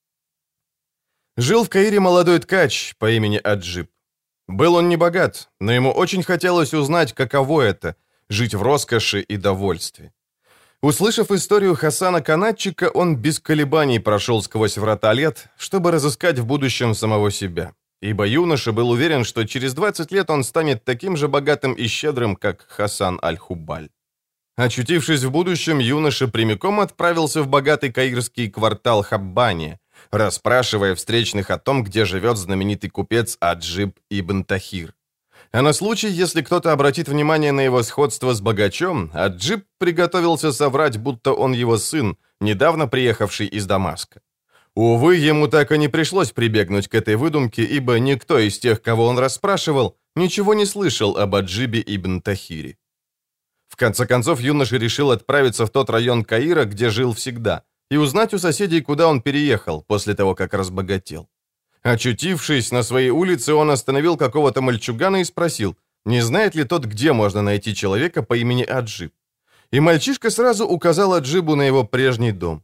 Жил в Каире молодой ткач по имени Аджиб. Был он не богат, но ему очень хотелось узнать, каково это — жить в роскоши и довольстве. Услышав историю Хасана Канатчика, он без колебаний прошел сквозь врата лет, чтобы разыскать в будущем самого себя. Ибо юноша был уверен, что через 20 лет он станет таким же богатым и щедрым, как Хасан аль-Хубаль. Очутившись в будущем, юноша прямиком отправился в богатый каирский квартал Хаббания, расспрашивая встречных о том, где живет знаменитый купец Аджиб ибн Тахир. А на случай, если кто-то обратит внимание на его сходство с богачом, Аджиб приготовился соврать, будто он его сын, недавно приехавший из Дамаска. Увы, ему так и не пришлось прибегнуть к этой выдумке, ибо никто из тех, кого он расспрашивал, ничего не слышал об Аджибе ибн Тахире. В конце концов, юноша решил отправиться в тот район Каира, где жил всегда, и узнать у соседей, куда он переехал после того, как разбогател. Очутившись на своей улице, он остановил какого-то мальчугана и спросил, не знает ли тот, где можно найти человека по имени Аджиб. И мальчишка сразу указал Аджибу на его прежний дом.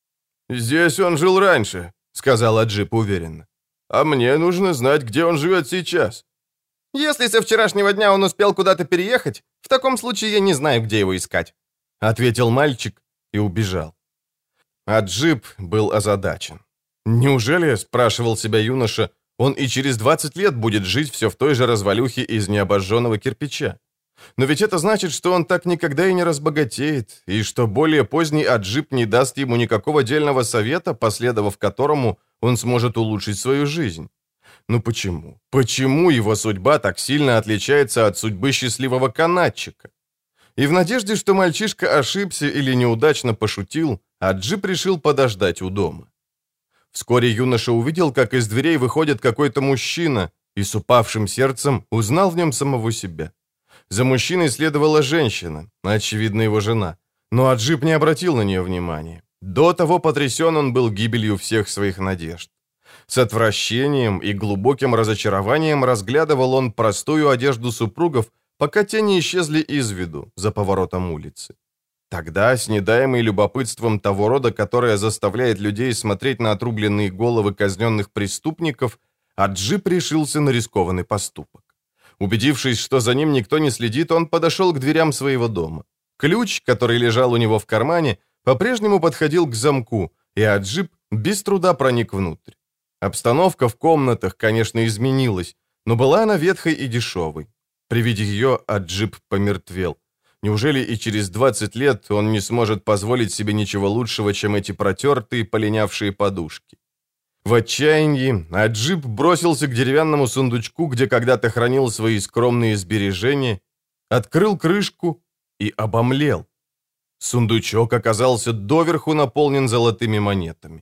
«Здесь он жил раньше», — сказал Аджиб уверенно. «А мне нужно знать, где он живет сейчас». «Если со вчерашнего дня он успел куда-то переехать, в таком случае я не знаю, где его искать», — ответил мальчик и убежал. Аджиб был озадачен. Неужели, спрашивал себя юноша, он и через 20 лет будет жить все в той же развалюхе из необожженного кирпича? Но ведь это значит, что он так никогда и не разбогатеет, и что более поздний Аджиб не даст ему никакого дельного совета, последовав которому он сможет улучшить свою жизнь. Ну почему? Почему его судьба так сильно отличается от судьбы счастливого канатчика? И в надежде, что мальчишка ошибся или неудачно пошутил, Аджиб решил подождать у дома. Вскоре юноша увидел, как из дверей выходит какой-то мужчина, и с упавшим сердцем узнал в нем самого себя. За мужчиной следовала женщина, очевидно, его жена, но Аджиб не обратил на нее внимания. До того потрясен он был гибелью всех своих надежд. С отвращением и глубоким разочарованием разглядывал он простую одежду супругов, пока те не исчезли из виду за поворотом улицы. Тогда, с недаемой любопытством того рода, которое заставляет людей смотреть на отрубленные головы казненных преступников, Аджиб решился на рискованный поступок. Убедившись, что за ним никто не следит, он подошел к дверям своего дома. Ключ, который лежал у него в кармане, по-прежнему подходил к замку, и Аджиб Без труда проник внутрь. Обстановка в комнатах, конечно, изменилась, но была она ветхой и дешевой. При виде ее Аджиб помертвел. Неужели и через 20 лет он не сможет позволить себе ничего лучшего, чем эти протертые, полинявшие подушки? В отчаянии Аджиб бросился к деревянному сундучку, где когда-то хранил свои скромные сбережения, открыл крышку и обомлел. Сундучок оказался доверху наполнен золотыми монетами.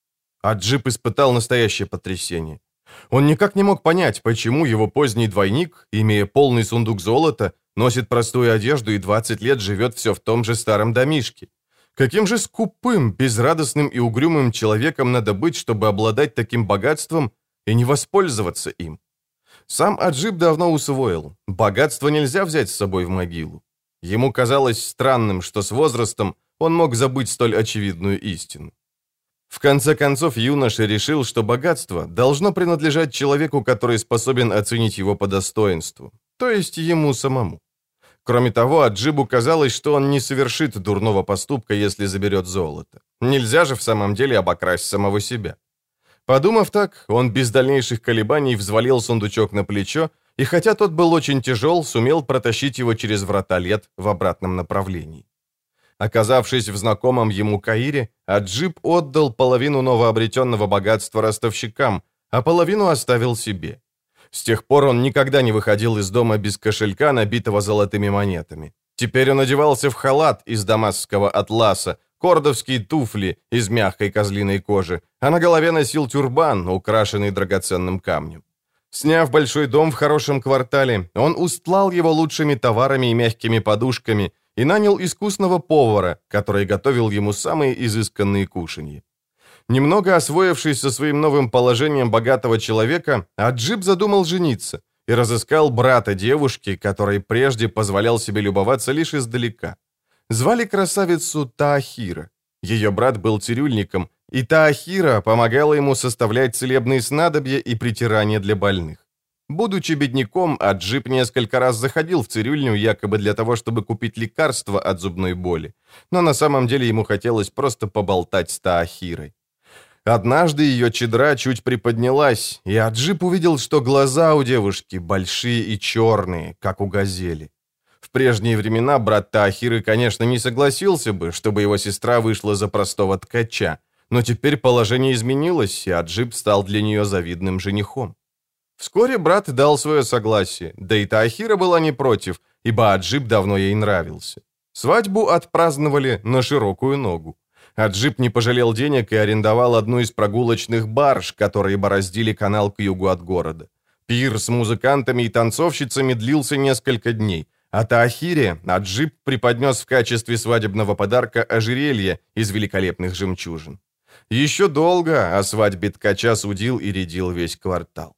Аджиб испытал настоящее потрясение. Он никак не мог понять, почему его поздний двойник, имея полный сундук золота, носит простую одежду и 20 лет живет все в том же старом домишке. Каким же скупым, безрадостным и угрюмым человеком надо быть, чтобы обладать таким богатством и не воспользоваться им? Сам Аджиб давно усвоил, богатство нельзя взять с собой в могилу. Ему казалось странным, что с возрастом он мог забыть столь очевидную истину. В конце концов, юноша решил, что богатство должно принадлежать человеку, который способен оценить его по достоинству, то есть ему самому. Кроме того, Аджибу казалось, что он не совершит дурного поступка, если заберет золото. Нельзя же в самом деле обокрасть самого себя. Подумав так, он без дальнейших колебаний взвалил сундучок на плечо, и хотя тот был очень тяжел, сумел протащить его через врата лет в обратном направлении. Оказавшись в знакомом ему Каире, Аджиб отдал половину новообретенного богатства ростовщикам, а половину оставил себе. С тех пор он никогда не выходил из дома без кошелька, набитого золотыми монетами. Теперь он одевался в халат из дамасского атласа, кордовские туфли из мягкой козлиной кожи, а на голове носил тюрбан, украшенный драгоценным камнем. Сняв большой дом в хорошем квартале, он устлал его лучшими товарами и мягкими подушками и нанял искусного повара, который готовил ему самые изысканные кушанья. Немного освоившись со своим новым положением богатого человека, Аджиб задумал жениться и разыскал брата девушки, который прежде позволял себе любоваться лишь издалека. Звали красавицу Таахира. Ее брат был цирюльником, и Таахира помогала ему составлять целебные снадобья и притирания для больных. Будучи бедняком, Аджиб несколько раз заходил в цирюльню якобы для того, чтобы купить лекарство от зубной боли, но на самом деле ему хотелось просто поболтать с Таахирой. Однажды ее чедра чуть приподнялась, и Аджиб увидел, что глаза у девушки большие и черные, как у газели. В прежние времена брат Таахиры, конечно, не согласился бы, чтобы его сестра вышла за простого ткача, но теперь положение изменилось, и Аджиб стал для нее завидным женихом. Вскоре брат дал свое согласие, да и Таахира была не против, ибо Аджиб давно ей нравился. Свадьбу отпраздновали на широкую ногу. Аджиб не пожалел денег и арендовал одну из прогулочных барж, которые бороздили канал к югу от города. Пир с музыкантами и танцовщицами длился несколько дней, а Таахире Аджиб преподнес в качестве свадебного подарка ожерелье из великолепных жемчужин. Еще долго о свадьбе ткача судил и рядил весь квартал.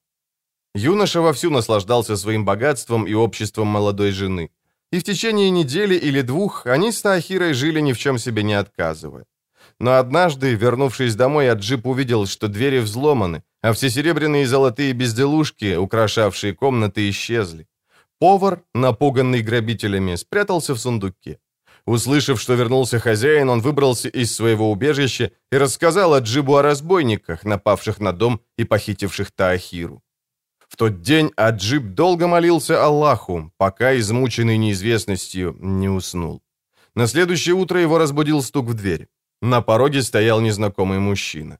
Юноша вовсю наслаждался своим богатством и обществом молодой жены. И в течение недели или двух они с Таахирой жили ни в чем себе не отказывая. Но однажды, вернувшись домой, Аджиб увидел, что двери взломаны, а все серебряные и золотые безделушки, украшавшие комнаты, исчезли. Повар, напуганный грабителями, спрятался в сундуке. Услышав, что вернулся хозяин, он выбрался из своего убежища и рассказал Аджибу о разбойниках, напавших на дом и похитивших Таахиру. В тот день Аджиб долго молился Аллаху, пока, измученный неизвестностью, не уснул. На следующее утро его разбудил стук в дверь. На пороге стоял незнакомый мужчина.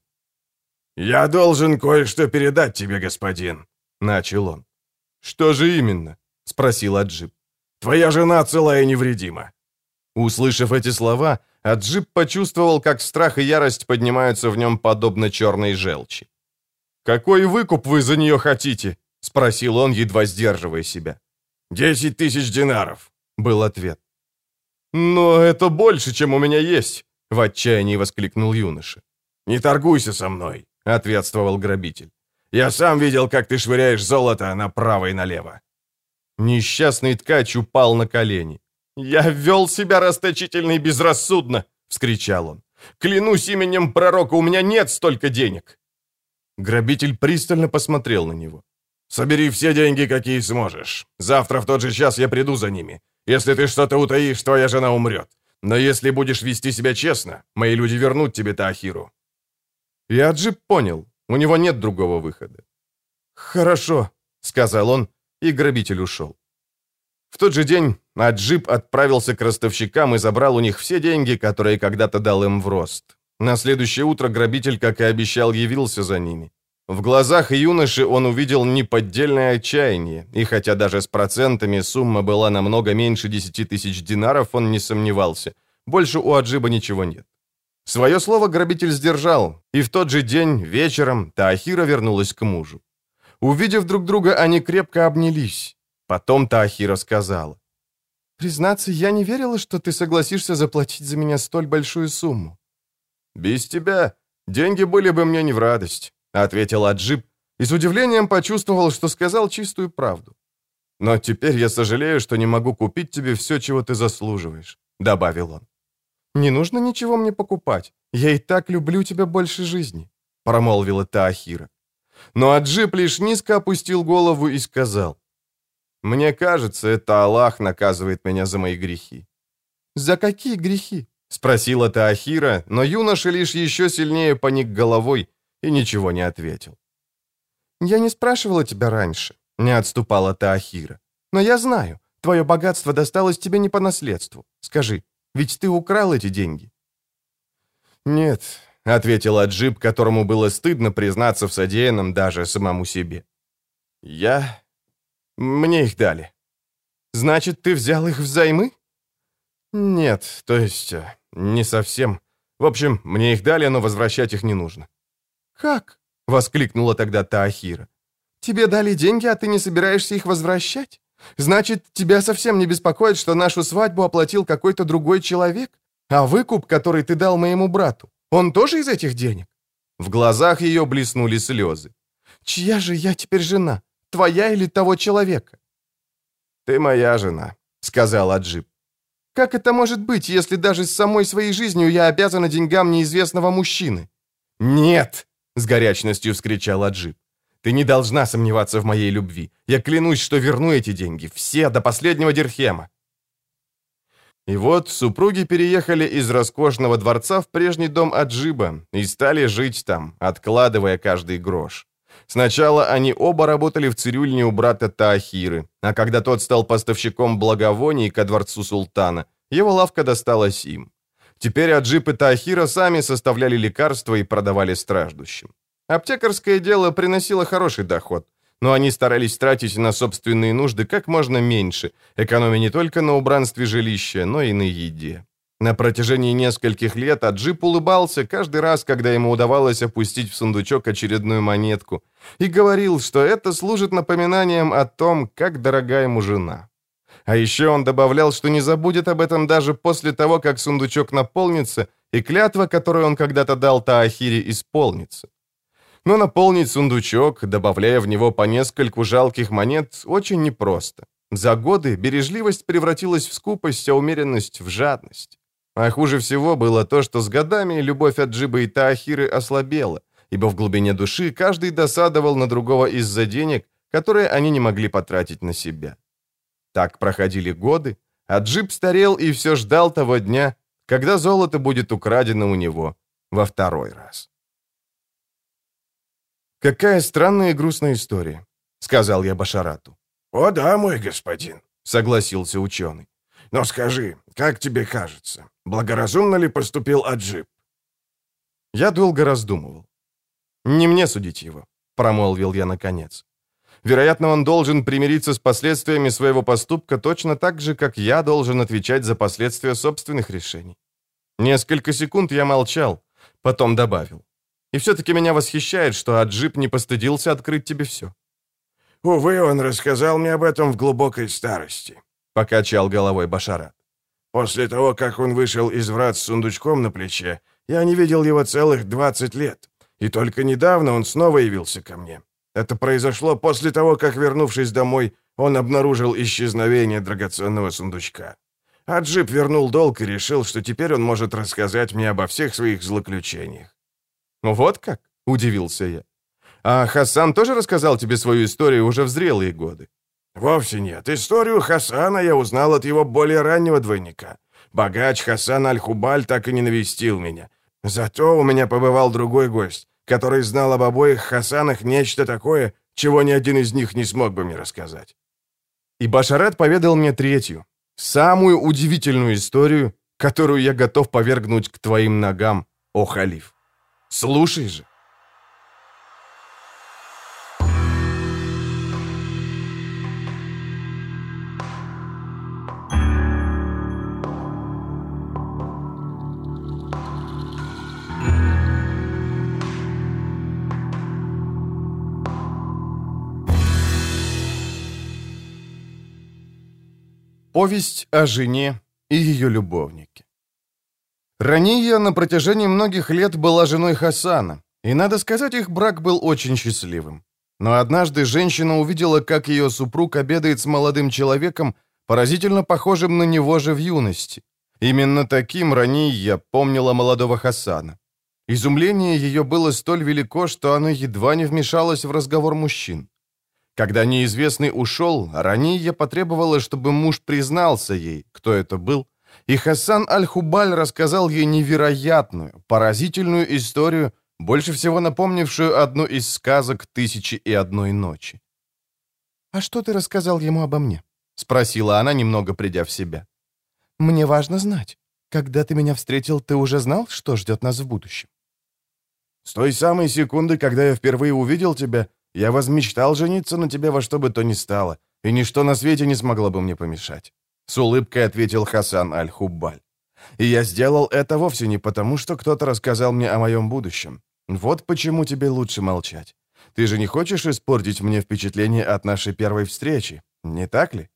«Я должен кое-что передать тебе, господин», — начал он. «Что же именно?» — спросил Аджиб. «Твоя жена цела и невредима». Услышав эти слова, Аджиб почувствовал, как страх и ярость поднимаются в нем подобно черной желчи. «Какой выкуп вы за нее хотите?» — спросил он, едва сдерживая себя. 10 000 динаров», — был ответ. «Но это больше, чем у меня есть», — в отчаянии воскликнул юноша. «Не торгуйся со мной», — ответствовал грабитель. «Я сам видел, как ты швыряешь золото направо и налево». Несчастный ткач упал на колени. «Я вел себя расточительно и безрассудно!» — вскричал он. «Клянусь именем пророка, у меня нет столько денег!» Грабитель пристально посмотрел на него. «Собери все деньги, какие сможешь. Завтра в тот же час я приду за ними. Если ты что-то утаишь, твоя жена умрет. Но если будешь вести себя честно, мои люди вернут тебе Таахиру». И Аджиб понял, у него нет другого выхода. «Хорошо», — сказал он, и грабитель ушел. В тот же день Аджиб отправился к ростовщикам и забрал у них все деньги, которые когда-то дал им в рост. На следующее утро грабитель, как и обещал, явился за ними. В глазах юноши он увидел неподдельное отчаяние, и хотя даже с процентами сумма была намного меньше 10 тысяч динаров, он не сомневался. Больше у Аджиба ничего нет. Свое слово грабитель сдержал, и в тот же день вечером Таахира вернулась к мужу. Увидев друг друга, они крепко обнялись. Потом Таахира сказала: «Признаться, я не верила, что ты согласишься заплатить за меня столь большую сумму». «Без тебя деньги были бы мне не в радость», — ответил Аджиб, и с удивлением почувствовал, что сказал чистую правду. «Но теперь я сожалею, что не могу купить тебе все, чего ты заслуживаешь», — добавил он. «Не нужно ничего мне покупать. Я и так люблю тебя больше жизни», — промолвила Таахира. Но Аджиб лишь низко опустил голову и сказал: «Мне кажется, это Аллах наказывает меня за мои грехи». «За какие грехи?» — спросила Таахира, но юноша лишь еще сильнее поник головой и ничего не ответил. «Я не спрашивала тебя раньше», — не отступала Таахира. «Но я знаю, твое богатство досталось тебе не по наследству. Скажи, ведь ты украл эти деньги?» «Нет», — ответил Аджиб, которому было стыдно признаться в содеянном даже самому себе. Мне их дали». «Значит, ты взял их взаймы?» «Нет, то есть не совсем. В общем, мне их дали, но возвращать их не нужно». «Как?» — воскликнула тогда Таахира. «Тебе дали деньги, а ты не собираешься их возвращать? Значит, тебя совсем не беспокоит, что нашу свадьбу оплатил какой-то другой человек? А выкуп, который ты дал моему брату, он тоже из этих денег?» В глазах ее блеснули слезы. «Чья же я теперь жена? Твоя или того человека?» «Ты моя жена», — сказал Аджиб. «Как это может быть, если даже с самой своей жизнью я обязана деньгам неизвестного мужчины?» «Нет!» — с горячностью вскричал Аджиб. «Ты не должна сомневаться в моей любви. Я клянусь, что верну эти деньги, все до последнего дирхема». И вот супруги переехали из роскошного дворца в прежний дом Аджиба и стали жить там, откладывая каждый грош. Сначала они оба работали в цирюльне у брата Таахиры, а когда тот стал поставщиком благовоний ко дворцу султана, его лавка досталась им. Теперь Аджиб и Таахира сами составляли лекарства и продавали страждущим. Аптекарское дело приносило хороший доход, но они старались тратить на собственные нужды как можно меньше, экономя не только на убранстве жилища, но и на еде. На протяжении нескольких лет Аджиб улыбался каждый раз, когда ему удавалось опустить в сундучок очередную монетку, и говорил, что это служит напоминанием о том, как дорога ему жена. А еще он добавлял, что не забудет об этом даже после того, как сундучок наполнится, и клятва, которую он когда-то дал Таахире, исполнится. Но наполнить сундучок, добавляя в него по нескольку жалких монет, очень непросто. За годы бережливость превратилась в скупость, а умеренность в жадность. А хуже всего было то, что с годами любовь Аджиба и Таахиры ослабела, ибо в глубине души каждый досадовал на другого из-за денег, которые они не могли потратить на себя. Так проходили годы, Аджиб старел и все ждал того дня, когда золото будет украдено у него во второй раз. «Какая странная и грустная история», — сказал я Башарату. «О да, мой господин», — согласился ученый. «Но скажи, как тебе кажется, благоразумно ли поступил Аджиб?» Я долго раздумывал. «Не мне судить его», — промолвил я наконец. «Вероятно, он должен примириться с последствиями своего поступка точно так же, как я должен отвечать за последствия собственных решений». Несколько секунд я молчал, потом добавил. «И все-таки меня восхищает, что Аджиб не постыдился открыть тебе все». «Увы, он рассказал мне об этом в глубокой старости», — покачал головой Башарат. «После того, как он вышел из врат с сундучком на плече, я не видел его целых 20 лет, и только недавно он снова явился ко мне. Это произошло после того, как, вернувшись домой, он обнаружил исчезновение драгоценного сундучка. Аджиб вернул долг и решил, что теперь он может рассказать мне обо всех своих злоключениях». «Вот как?» — удивился я. «А Хасан тоже рассказал тебе свою историю уже в зрелые годы?» «Вовсе нет. Историю Хасана я узнал от его более раннего двойника. Богач Хасан Аль-Хубаль так и не навестил меня. Зато у меня побывал другой гость, который знал об обоих Хасанах нечто такое, чего ни один из них не смог бы мне рассказать. И Башарат поведал мне третью, самую удивительную историю, которую я готов повергнуть к твоим ногам, о халиф. Слушай же. Повесть о жене и ее любовнике. Рания на протяжении многих лет была женой Хасана, и, надо сказать, их брак был очень счастливым. Но однажды женщина увидела, как ее супруг обедает с молодым человеком, поразительно похожим на него же в юности. Именно таким Рания помнила молодого Хасана. Изумление ее было столь велико, что оно едва не вмешалось в разговор мужчин. Когда неизвестный ушел, Рания потребовала, чтобы муж признался ей, кто это был, и Хасан Аль-Хубаль рассказал ей невероятную, поразительную историю, больше всего напомнившую одну из сказок «Тысячи и одной ночи». «А что ты рассказал ему обо мне?» — спросила она, немного придя в себя. «Мне важно знать. Когда ты меня встретил, ты уже знал, что ждет нас в будущем?» «С той самой секунды, когда я впервые увидел тебя, я возмечтал жениться на тебе во что бы то ни стало, и ничто на свете не смогло бы мне помешать», — с улыбкой ответил Хасан Аль-Хубаль. «И я сделал это вовсе не потому, что кто-то рассказал мне о моем будущем. Вот почему тебе лучше молчать. Ты же не хочешь испортить мне впечатление от нашей первой встречи, не так ли?»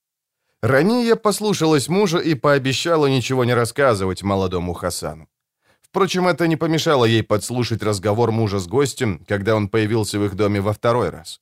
Рания послушалась мужа и пообещала ничего не рассказывать молодому Хасану. Впрочем, это не помешало ей подслушать разговор мужа с гостем, когда он появился в их доме во второй раз.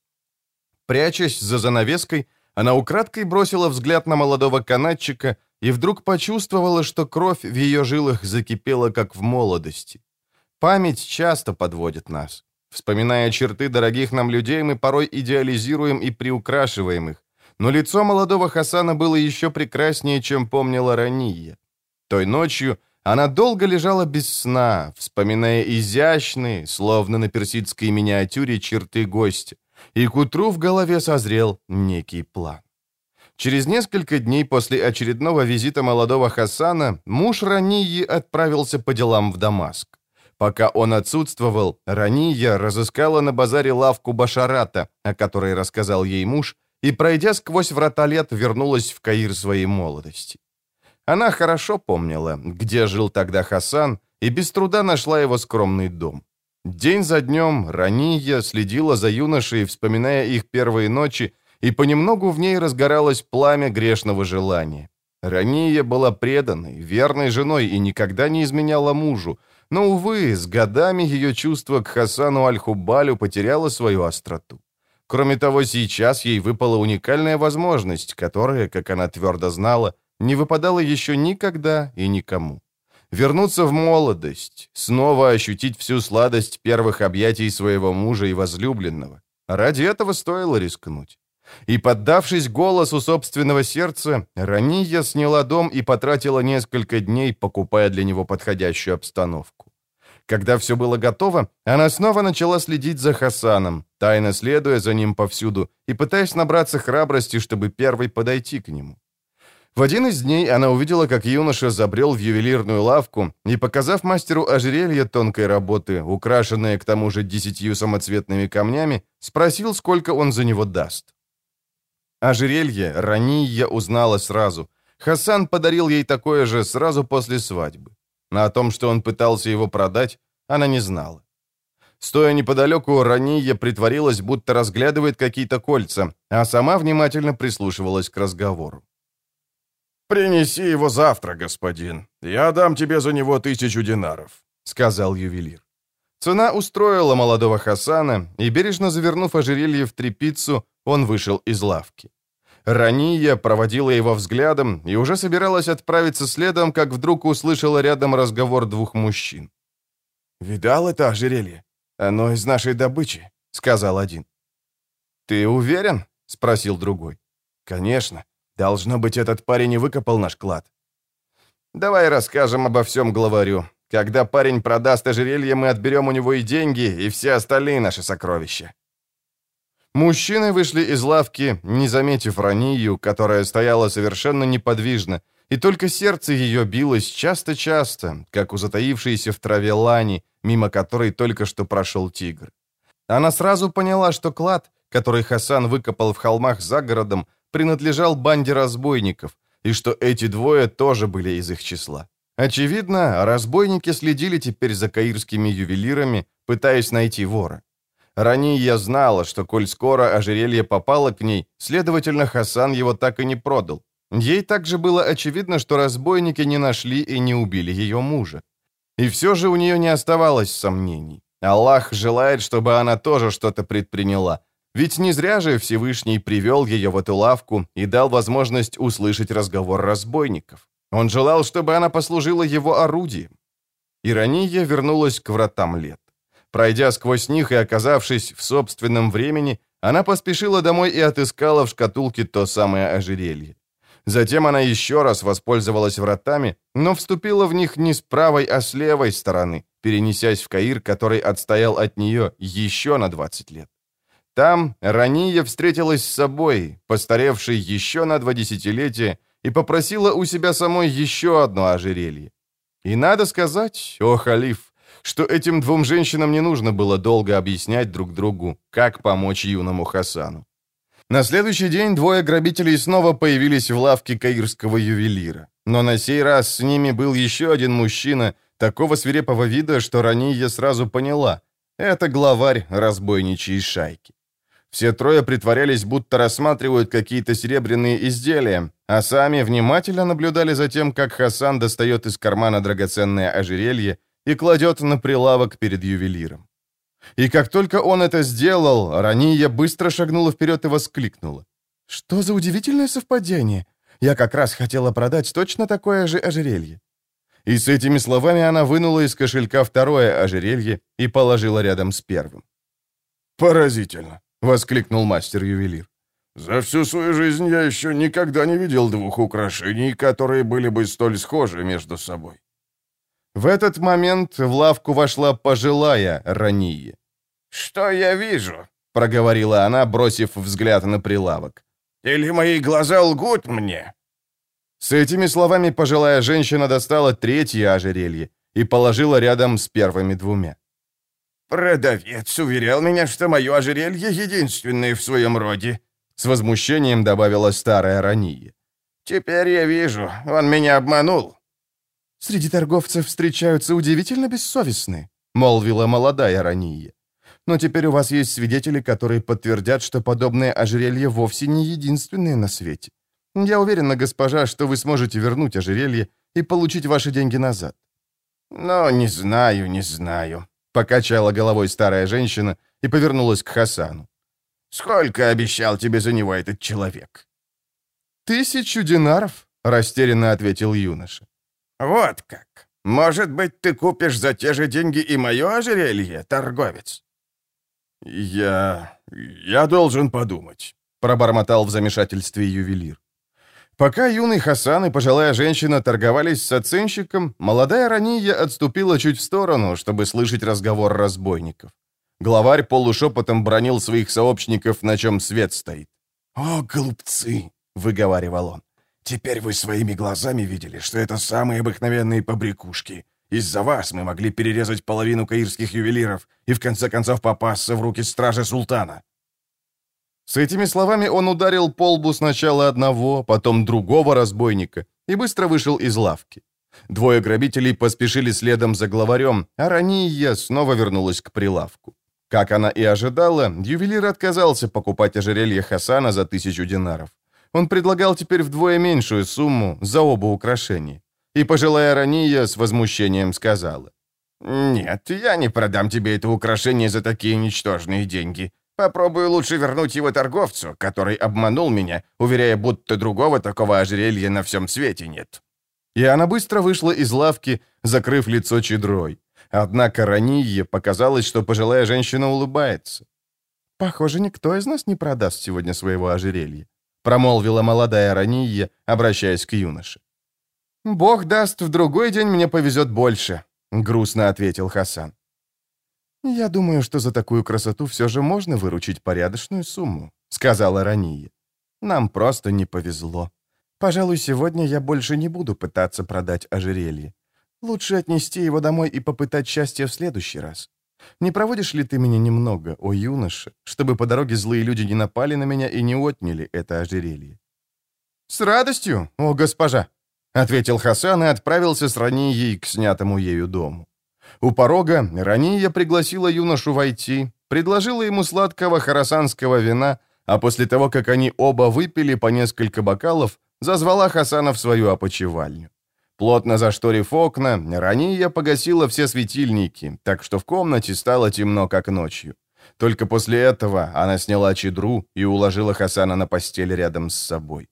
Прячась за занавеской, она украдкой бросила взгляд на молодого канатчика и вдруг почувствовала, что кровь в ее жилах закипела, как в молодости. Память часто подводит нас. Вспоминая черты дорогих нам людей, мы порой идеализируем и приукрашиваем их. Но лицо молодого Хасана было еще прекраснее, чем помнила Рания. Той ночью она долго лежала без сна, вспоминая изящные, словно на персидской миниатюре, черты гостя, и к утру в голове созрел некий план. Через несколько дней после очередного визита молодого Хасана муж Рании отправился по делам в Дамаск. Пока он отсутствовал, Рания разыскала на базаре лавку Башарата, о которой рассказал ей муж, и, пройдя сквозь врата лет, вернулась в Каир своей молодости. Она хорошо помнила, где жил тогда Хасан, и без труда нашла его скромный дом. День за днем Рания следила за юношей, вспоминая их первые ночи, и понемногу в ней разгоралось пламя грешного желания. Рания была преданной, верной женой и никогда не изменяла мужу, но, увы, с годами ее чувство к Хасану Аль-Хубалю потеряло свою остроту. Кроме того, сейчас ей выпала уникальная возможность, которая, как она твердо знала, не выпадало еще никогда и никому. Вернуться в молодость, снова ощутить всю сладость первых объятий своего мужа и возлюбленного. Ради этого стоило рискнуть. И, поддавшись голосу собственного сердца, Рания сняла дом и потратила несколько дней, покупая для него подходящую обстановку. Когда все было готово, она снова начала следить за Хасаном, тайно следуя за ним повсюду и пытаясь набраться храбрости, чтобы первой подойти к нему. В один из дней она увидела, как юноша забрел в ювелирную лавку и, показав мастеру ожерелье тонкой работы, украшенное к тому же 10 самоцветными камнями, спросил, сколько он за него даст. Ожерелье Рания узнала сразу. Хасан подарил ей такое же сразу после свадьбы. Но о том, что он пытался его продать, она не знала. Стоя неподалеку, Рания притворилась, будто разглядывает какие-то кольца, а сама внимательно прислушивалась к разговору. «Принеси его завтра, господин. Я дам тебе за него 1000 динаров», — сказал ювелир. Цена устроила молодого Хасана, и, бережно завернув ожерелье в тряпицу, он вышел из лавки. Рания проводила его взглядом и уже собиралась отправиться следом, как вдруг услышала рядом разговор двух мужчин. «Видал это ожерелье? Оно из нашей добычи», — сказал один. «Ты уверен?» — спросил другой. «Конечно. Должно быть, этот парень и выкопал наш клад». «Давай расскажем обо всем главарю. Когда парень продаст ожерелье, мы отберем у него и деньги, и все остальные наши сокровища». Мужчины вышли из лавки, не заметив Ранию, которая стояла совершенно неподвижно, и только сердце ее билось часто-часто, как у затаившейся в траве лани, мимо которой только что прошел тигр. Она сразу поняла, что клад, который Хасан выкопал в холмах за городом, принадлежал банде разбойников, и что эти двое тоже были из их числа. Очевидно, разбойники следили теперь за каирскими ювелирами, пытаясь найти вора. Ранее знала, что коль скоро ожерелье попало к ней, следовательно, Хасан его так и не продал. Ей также было очевидно, что разбойники не нашли и не убили ее мужа. И все же у нее не оставалось сомнений. Аллах желает, чтобы она тоже что-то предприняла. Ведь не зря же Всевышний привел ее в эту лавку и дал возможность услышать разговор разбойников. Он желал, чтобы она послужила его орудием. Ирания вернулась к вратам лет. Пройдя сквозь них и оказавшись в собственном времени, она поспешила домой и отыскала в шкатулке то самое ожерелье. Затем она еще раз воспользовалась вратами, но вступила в них не с правой, а с левой стороны, перенесясь в Каир, который отстоял от нее еще на 20 лет. Там Рания встретилась с собой, постаревшей еще на 2 десятилетия, и попросила у себя самой еще одно ожерелье. И надо сказать, о халиф, что этим двум женщинам не нужно было долго объяснять друг другу, как помочь юному Хасану. На следующий день двое грабителей снова появились в лавке каирского ювелира. Но на сей раз с ними был еще один мужчина, такого свирепого вида, что Рания сразу поняла — это главарь разбойничьей шайки. Все трое притворялись, будто рассматривают какие-то серебряные изделия, а сами внимательно наблюдали за тем, как Хасан достает из кармана драгоценное ожерелье и кладет на прилавок перед ювелиром. И как только он это сделал, Рания быстро шагнула вперед и воскликнула: «Что за удивительное совпадение? Я как раз хотела продать точно такое же ожерелье». И с этими словами она вынула из кошелька второе ожерелье и положила рядом с первым. «Поразительно!» — воскликнул мастер-ювелир. «За всю свою жизнь я еще никогда не видел двух украшений, которые были бы столь схожи между собой». В этот момент в лавку вошла пожилая Рания. «Что я вижу?» — проговорила она, бросив взгляд на прилавок. «Или мои глаза лгут мне?» С этими словами пожилая женщина достала третье ожерелье и положила рядом с первыми двумя. «Продавец уверял меня, что мое ожерелье единственное в своем роде», — с возмущением добавила старая Рания. «Теперь я вижу, он меня обманул». «Среди торговцев встречаются удивительно бессовестные», — молвила молодая Рания. «Но теперь у вас есть свидетели, которые подтвердят, что подобное ожерелье вовсе не единственное на свете. Я уверена, госпожа, что вы сможете вернуть ожерелье и получить ваши деньги назад». «Но не знаю», — покачала головой старая женщина и повернулась к Хасану. «Сколько обещал тебе за него этот человек?» 1000 динаров, — растерянно ответил юноша. «Вот как! Может быть, ты купишь за те же деньги и мое ожерелье, торговец?» «Я должен подумать», — пробормотал в замешательстве ювелир. Пока юный Хасан и пожилая женщина торговались с оценщиком, молодая Рания отступила чуть в сторону, чтобы слышать разговор разбойников. Главарь полушепотом бранил своих сообщников, на чем свет стоит. «О, глупцы!» — выговаривал он. «Теперь вы своими глазами видели, что это самые обыкновенные побрякушки. Из-за вас мы могли перерезать половину каирских ювелиров и в конце концов попасться в руки стражи султана». С этими словами он ударил по лбу сначала одного, потом другого разбойника и быстро вышел из лавки. Двое грабителей поспешили следом за главарем, а Рания снова вернулась к прилавку. Как она и ожидала, ювелир отказался покупать ожерелье Хасана за 1000 динаров. Он предлагал теперь вдвое меньшую сумму за оба украшения. И пожилая Рания с возмущением сказала: «Нет, я не продам тебе это украшение за такие ничтожные деньги. Попробую лучше вернуть его торговцу, который обманул меня, уверяя, будто другого такого ожерелья на всем свете нет». И она быстро вышла из лавки, закрыв лицо чадрой. Однако Рания показалось, что пожилая женщина улыбается. «Похоже, никто из нас не продаст сегодня своего ожерелья», промолвила молодая Рания, обращаясь к юноше. «Бог даст, в другой день мне повезет больше. грустно ответил Хасан. «Я думаю, что за такую красоту все же можно выручить порядочную сумму», сказала Рания. «Нам просто не повезло. Пожалуй, сегодня я больше не буду пытаться продать ожерелье. Лучше отнести его домой и попытать счастье в следующий раз. Не проводишь ли ты меня немного, о юноша, чтобы по дороге злые люди не напали на меня и не отняли это ожерелье?» «С радостью, о госпожа», — ответил Хасан и отправился с Ранией к снятому ею дому. У порога Рания пригласила юношу войти, предложила ему сладкого хорасанского вина, а после того, как они оба выпили по несколько бокалов, зазвала Хасана в свою опочивальню. Плотно зашторив окна, Рания погасила все светильники, так что в комнате стало темно, как ночью. Только после этого она сняла чадру и уложила Хасана на постель рядом с собой.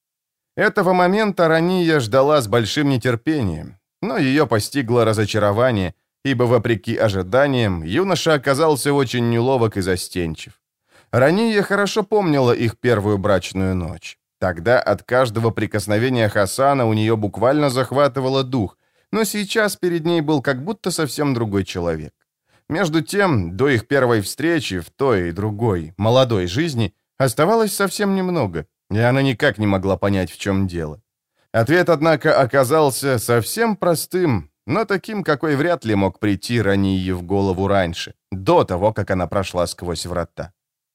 Этого момента Рания ждала с большим нетерпением, но ее постигло разочарование, ибо, вопреки ожиданиям, юноша оказался очень неловок и застенчив. Рания хорошо помнила их первую брачную ночь. Тогда от каждого прикосновения Хасана у нее буквально захватывало дух, но сейчас перед ней был как будто совсем другой человек. Между тем, до их первой встречи в той и другой, молодой жизни, оставалось совсем немного, и она никак не могла понять, в чем дело. Ответ, однако, оказался совсем простым, но таким, какой вряд ли мог прийти Рании в голову раньше, до того, как она прошла сквозь врата.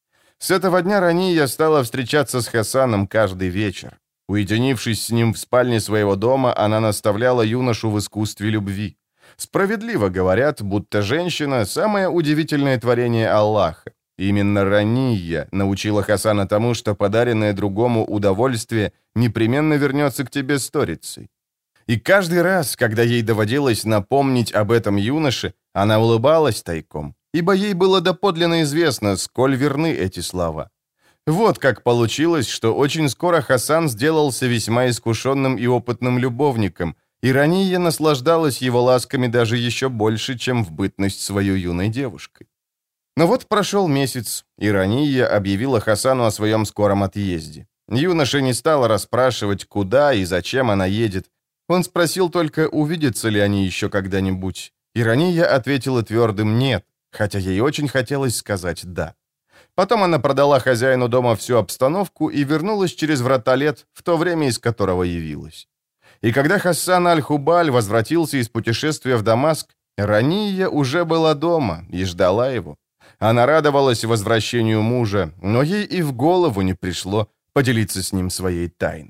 С этого дня Рания стала встречаться с Хасаном каждый вечер. Уединившись с ним в спальне своего дома, она наставляла юношу в искусстве любви. Справедливо говорят, будто женщина – самое удивительное творение Аллаха. Именно Рания научила Хасана тому, что подаренное другому удовольствие непременно вернется к тебе сторицей. И каждый раз, когда ей доводилось напомнить об этом юноше, она улыбалась тайком, ибо ей было доподлинно известно, сколь верны эти слова. Вот как получилось, что очень скоро Хасан сделался весьма искушенным и опытным любовником, и Рания наслаждалась его ласками даже еще больше, чем в бытность свою юной девушкой. Но вот прошел месяц, и Рания объявила Хасану о своем скором отъезде. Юноша не стал расспрашивать, куда и зачем она едет. Он спросил только, увидятся ли они еще когда-нибудь. И Рания ответила твердым «нет», хотя ей очень хотелось сказать «да». Потом она продала хозяину дома всю обстановку и вернулась через врата лет, в то время из которого явилась. И когда Хасан Аль-Хубаль возвратился из путешествия в Дамаск, Рания уже была дома и ждала его. Она радовалась возвращению мужа, но ей и в голову не пришло поделиться с ним своей тайной.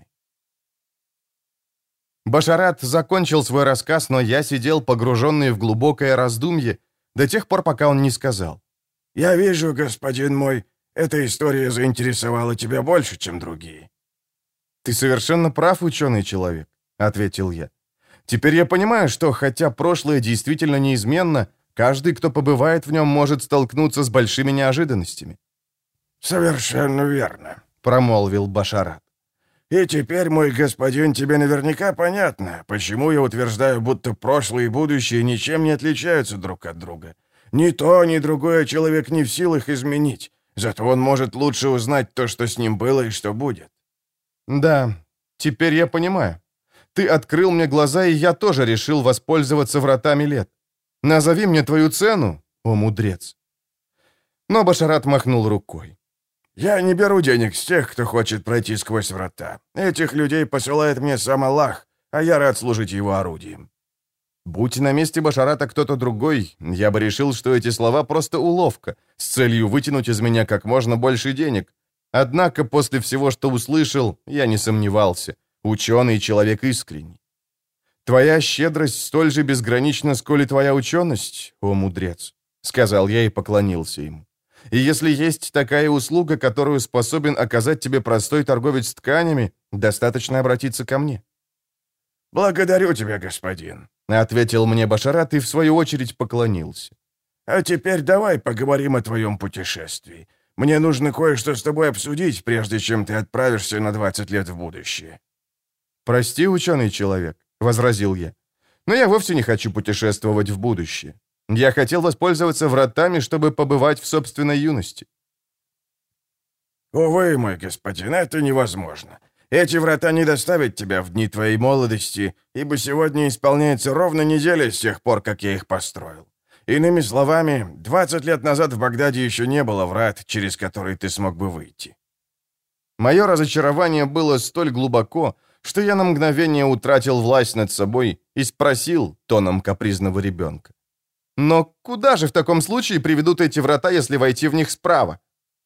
Башарат закончил свой рассказ, но я сидел погруженный в глубокое раздумье до тех пор, пока он не сказал. «Я вижу, господин мой, эта история заинтересовала тебя больше, чем другие». «Ты совершенно прав, ученый человек», — ответил я. «Теперь я понимаю, что, хотя прошлое действительно неизменно, каждый, кто побывает в нем, может столкнуться с большими неожиданностями». «Совершенно верно», — промолвил Башарат. «И теперь, мой господин, тебе наверняка понятно, почему я утверждаю, будто прошлое и будущее ничем не отличаются друг от друга. Ни то, ни другое человек не в силах изменить, зато он может лучше узнать то, что с ним было и что будет». «Да, теперь я понимаю. Ты открыл мне глаза, и я тоже решил воспользоваться вратами лет. Назови мне твою цену, о мудрец». Но Башарат махнул рукой. «Я не беру денег с тех, кто хочет пройти сквозь врата. Этих людей посылает мне сам Аллах, а я рад служить его орудием». Будь на месте Башарата кто-то другой, я бы решил, что эти слова просто уловка, с целью вытянуть из меня как можно больше денег. Однако после всего, что услышал, я не сомневался. Ученый человек искренний. «Твоя щедрость столь же безгранична, сколь и твоя ученость, о мудрец», — сказал я и поклонился ему. «И если есть такая услуга, которую способен оказать тебе простой торговец тканями, достаточно обратиться ко мне». «Благодарю тебя, господин», — ответил мне Башарат и в свою очередь поклонился. «А теперь давай поговорим о твоем путешествии. Мне нужно кое-что с тобой обсудить, прежде чем ты отправишься на 20 лет в будущее». «Прости, ученый человек», — возразил я, «но я вовсе не хочу путешествовать в будущее. Я хотел воспользоваться вратами, чтобы побывать в собственной юности». «Увы, мой господин, это невозможно. Эти врата не доставят тебя в дни твоей молодости, ибо сегодня исполняется ровно неделя с тех пор, как я их построил. Иными словами, 20 лет назад в Багдаде еще не было врат, через которые ты смог бы выйти». Мое разочарование было столь глубоко, что я на мгновение утратил власть над собой и спросил тоном капризного ребенка: «Но куда же в таком случае приведут эти врата, если войти в них справа?»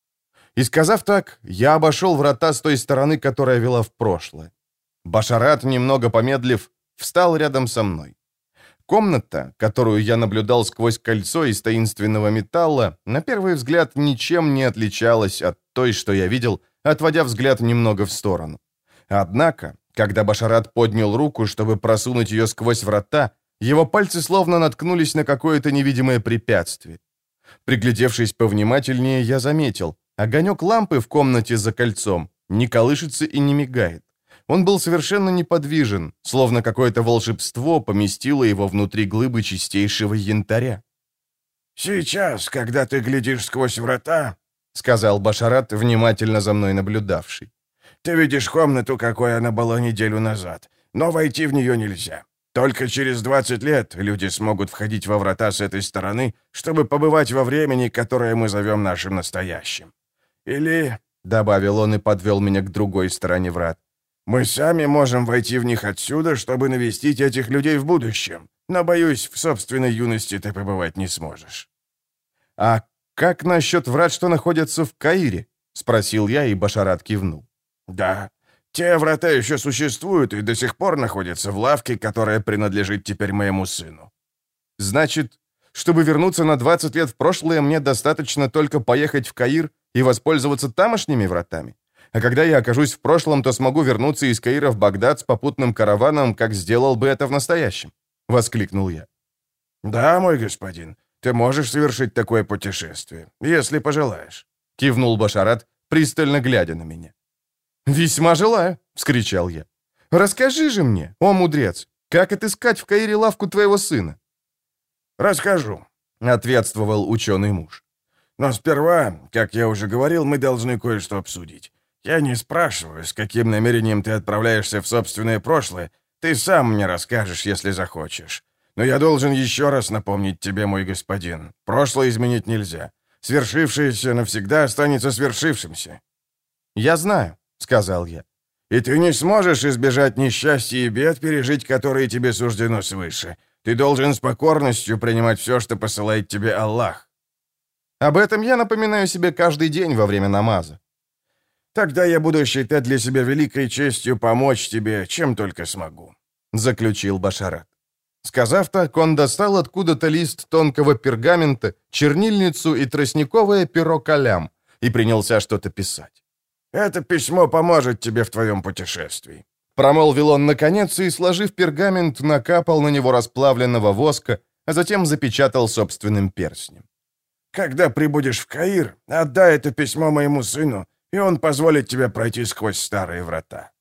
И сказав так, я обошел врата с той стороны, которая вела в прошлое. Башарат, немного помедлив, встал рядом со мной. Комната, которую я наблюдал сквозь кольцо из таинственного металла, на первый взгляд ничем не отличалась от той, что я видел, отводя взгляд немного в сторону. Однако, когда Башарат поднял руку, чтобы просунуть ее сквозь врата, его пальцы словно наткнулись на какое-то невидимое препятствие. Приглядевшись повнимательнее, я заметил, огонек лампы в комнате за кольцом не колышется и не мигает. Он был совершенно неподвижен, словно какое-то волшебство поместило его внутри глыбы чистейшего янтаря. «Сейчас, когда ты глядишь сквозь врата, — сказал Башарат, внимательно за мной наблюдавший, — ты видишь комнату, какой она была неделю назад, но войти в нее нельзя. Только через 20 лет люди смогут входить во врата с этой стороны, чтобы побывать во времени, которое мы зовем нашим настоящим. Или, — добавил он и подвел меня к другой стороне врат, — мы сами можем войти в них отсюда, чтобы навестить этих людей в будущем, но, боюсь, в собственной юности ты побывать не сможешь». «А как насчет врат, что находятся в Каире?» — спросил я, и Башарат кивнул. «Да, те врата еще существуют и до сих пор находятся в лавке, которая принадлежит теперь моему сыну». «Значит, чтобы вернуться на 20 лет в прошлое, мне достаточно только поехать в Каир и воспользоваться тамошними вратами? А когда я окажусь в прошлом, то смогу вернуться из Каира в Багдад с попутным караваном, как сделал бы это в настоящем?» — воскликнул я. «Да, мой господин, ты можешь совершить такое путешествие, если пожелаешь», — кивнул Башарат, пристально глядя на меня. «Весьма желаю», — вскричал я. «Расскажи же мне, о мудрец, как отыскать в Каире лавку твоего сына?» «Расскажу», — ответствовал ученый муж. «Но сперва, как я уже говорил, мы должны кое-что обсудить. Я не спрашиваю, с каким намерением ты отправляешься в собственное прошлое. Ты сам мне расскажешь, если захочешь. Но я должен еще раз напомнить тебе, мой господин, прошлое изменить нельзя. Свершившееся навсегда останется свершившимся». «Я знаю», — сказал я. «И ты не сможешь избежать несчастья и бед, пережить которые тебе суждено свыше. Ты должен с покорностью принимать все, что посылает тебе Аллах». «Об этом я напоминаю себе каждый день во время намаза». «Тогда я буду считать для себя великой честью помочь тебе, чем только смогу», — заключил Башарат. Сказав так, он достал откуда-то лист тонкого пергамента, чернильницу и тростниковое перо калям и принялся что-то писать. «Это письмо поможет тебе в твоем путешествии», — промолвил он наконец и, сложив пергамент, накапал на него расплавленного воска, а затем запечатал собственным перстнем. «Когда прибудешь в Каир, отдай это письмо моему сыну, и он позволит тебе пройти сквозь старые врата».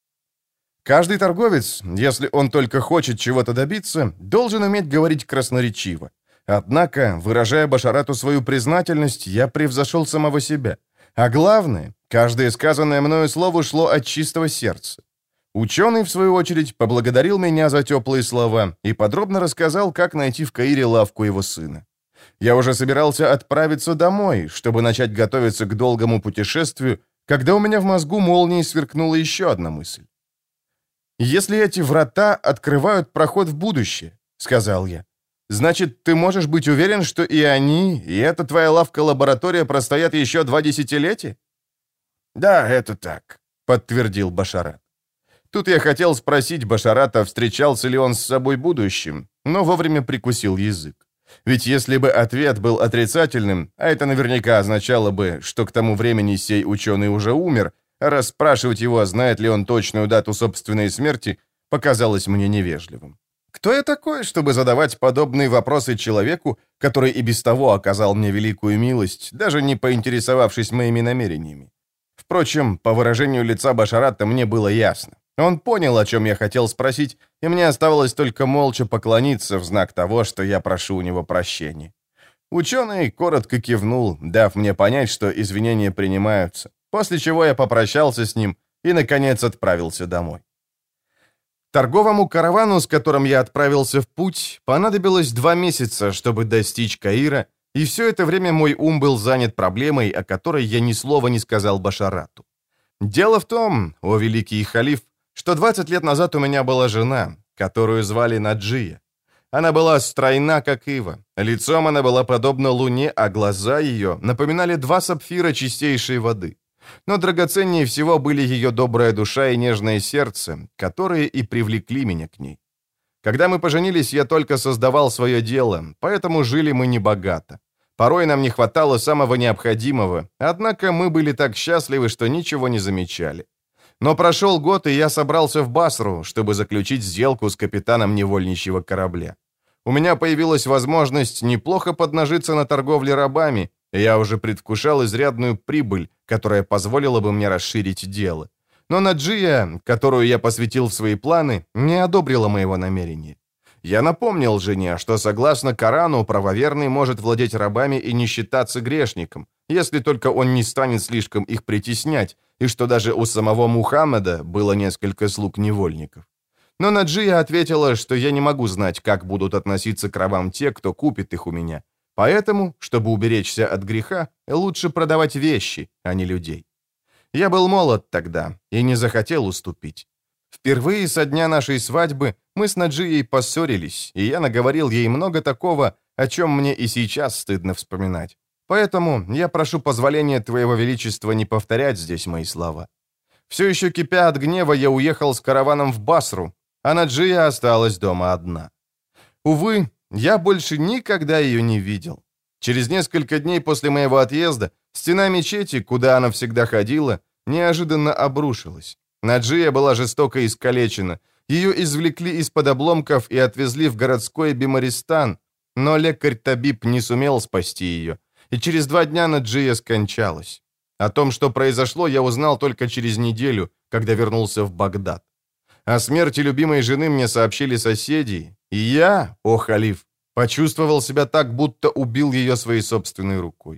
Каждый торговец, если он только хочет чего-то добиться, должен уметь говорить красноречиво. Однако, выражая Башарату свою признательность, я превзошел самого себя. А главное, каждое сказанное мною слово шло от чистого сердца. Ученый, в свою очередь, поблагодарил меня за теплые слова и подробно рассказал, как найти в Каире лавку его сына. Я уже собирался отправиться домой, чтобы начать готовиться к долгому путешествию, когда у меня в мозгу молнией сверкнула еще одна мысль. «Если эти врата открывают проход в будущее, — сказал я, — значит, ты можешь быть уверен, что и они, и эта твоя лавка-лаборатория простоят еще 2 десятилетия?» «Да, это так», — подтвердил Башарат. Тут я хотел спросить Башарата, встречался ли он с собой будущим, но вовремя прикусил язык. Ведь если бы ответ был отрицательным, а это наверняка означало бы, что к тому времени сей ученый уже умер, а расспрашивать его, знает ли он точную дату собственной смерти, показалось мне невежливым. Кто я такой, чтобы задавать подобные вопросы человеку, который и без того оказал мне великую милость, даже не поинтересовавшись моими намерениями? Впрочем, по выражению лица Башарата мне было ясно. Он понял, о чем я хотел спросить, и мне оставалось только молча поклониться в знак того, что я прошу у него прощения. Ученый коротко кивнул, дав мне понять, что извинения принимаются, после чего я попрощался с ним и, наконец, отправился домой. Торговому каравану, с которым я отправился в путь, понадобилось 2 месяца, чтобы достичь Каира, и все это время мой ум был занят проблемой, о которой я ни слова не сказал Башарату. Дело в том, о великий халиф, что 20 лет назад у меня была жена, которую звали Наджия. Она была стройна, как ива. Лицом она была подобна луне, а глаза ее напоминали 2 сапфира чистейшей воды. Но драгоценнее всего были ее добрая душа и нежное сердце, которые и привлекли меня к ней. Когда мы поженились, я только создавал свое дело, поэтому жили мы небогато. Порой нам не хватало самого необходимого, однако мы были так счастливы, что ничего не замечали. Но прошел год, и я собрался в Басру, чтобы заключить сделку с капитаном невольничьего корабля. У меня появилась возможность неплохо поднажиться на торговле рабами, и я уже предвкушал изрядную прибыль, которая позволила бы мне расширить дело. Но Наджия, которую я посвятил в свои планы, не одобрила моего намерения. Я напомнил жене, что согласно Корану правоверный может владеть рабами и не считаться грешником, если только он не станет слишком их притеснять, и что даже у самого Мухаммеда было несколько слуг-невольников. Но Наджия ответила, что я не могу знать, как будут относиться к рабам те, кто купит их у меня. Поэтому, чтобы уберечься от греха, лучше продавать вещи, а не людей. Я был молод тогда и не захотел уступить. Впервые со дня нашей свадьбы мы с Наджией поссорились, и я наговорил ей много такого, о чем мне и сейчас стыдно вспоминать. Поэтому я прошу позволения Твоего Величества не повторять здесь мои слова. Все еще кипя от гнева, я уехал с караваном в Басру, а Наджия осталась дома одна. Увы, я больше никогда ее не видел. Через несколько дней после моего отъезда стена мечети, куда она всегда ходила, неожиданно обрушилась. Наджия была жестоко искалечена. Ее извлекли из-под обломков и отвезли в городской Бимаристан, но лекарь Табиб не сумел спасти ее, и через 2 дня Наджия скончалась. О том, что произошло, я узнал только через неделю, когда вернулся в Багдад. О смерти любимой жены мне сообщили соседи, и я, о халиф, почувствовал себя так, будто убил ее своей собственной рукой.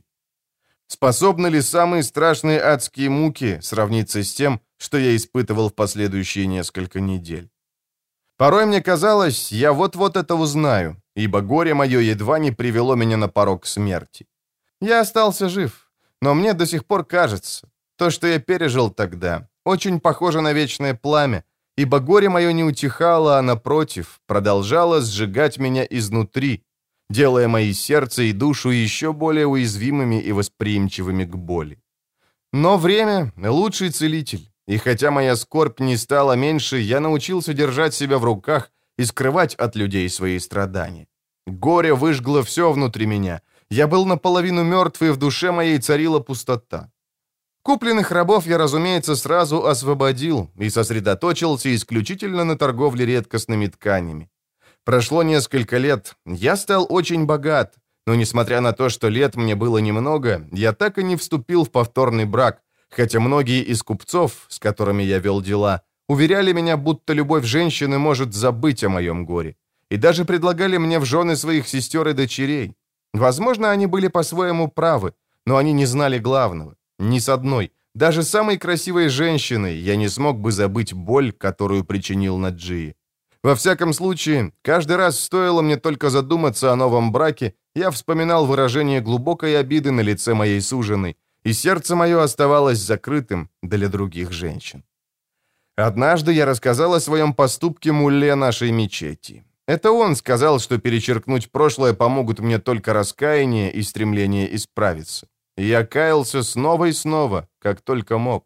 Способны ли самые страшные адские муки сравниться с тем, что я испытывал в последующие несколько недель? Порой мне казалось, я вот-вот это узнаю, ибо горе мое едва не привело меня на порог смерти. Я остался жив, но мне до сих пор кажется, то, что я пережил тогда, очень похоже на вечное пламя, ибо горе мое не утихало, а напротив, продолжало сжигать меня изнутри, делая мои сердце и душу еще более уязвимыми и восприимчивыми к боли. Но время — лучший целитель, и хотя моя скорбь не стала меньше, я научился держать себя в руках и скрывать от людей свои страдания. Горе выжгло все внутри меня. Я был наполовину мертв, и в душе моей царила пустота. Купленных рабов я, разумеется, сразу освободил и сосредоточился исключительно на торговле редкостными тканями. Прошло несколько лет, я стал очень богат, но несмотря на то, что лет мне было немного, я так и не вступил в повторный брак, хотя многие из купцов, с которыми я вел дела, уверяли меня, будто любовь женщины может забыть о моем горе, и даже предлагали мне в жены своих сестер и дочерей. Возможно, они были по-своему правы, но они не знали главного. Ни с одной, даже самой красивой женщиной, я не смог бы забыть боль, которую причинил Наджии. Во всяком случае, каждый раз стоило мне только задуматься о новом браке, я вспоминал выражение глубокой обиды на лице моей суженой, и сердце мое оставалось закрытым для других женщин. Однажды я рассказал о своем поступке мулле нашей мечети. Это он сказал, что перечеркнуть прошлое помогут мне только раскаяние и стремление исправиться. И я каялся снова и снова, как только мог.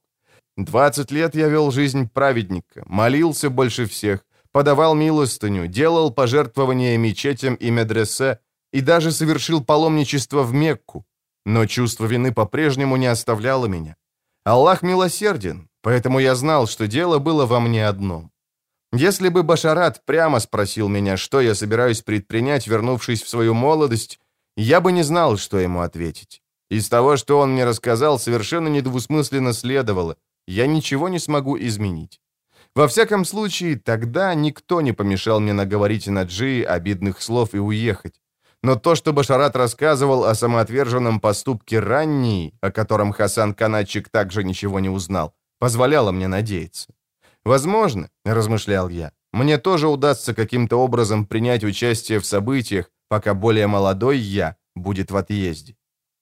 20 лет я вел жизнь праведника, молился больше всех, подавал милостыню, делал пожертвования мечетям и медресе и даже совершил паломничество в Мекку. Но чувство вины по-прежнему не оставляло меня. Аллах милосерден, поэтому я знал, что дело было во мне одном. Если бы Башарат прямо спросил меня, что я собираюсь предпринять, вернувшись в свою молодость, я бы не знал, что ему ответить. Из того, что он мне рассказал, совершенно недвусмысленно следовало. Я ничего не смогу изменить. Во всяком случае, тогда никто не помешал мне наговорить Наджии обидных слов и уехать. Но то, что Башарат рассказывал о самоотверженном поступке ранней, о котором Хасан Канатчик также ничего не узнал, позволяло мне надеяться. Возможно, размышлял я, мне тоже удастся каким-то образом принять участие в событиях, пока более молодой я будет в отъезде.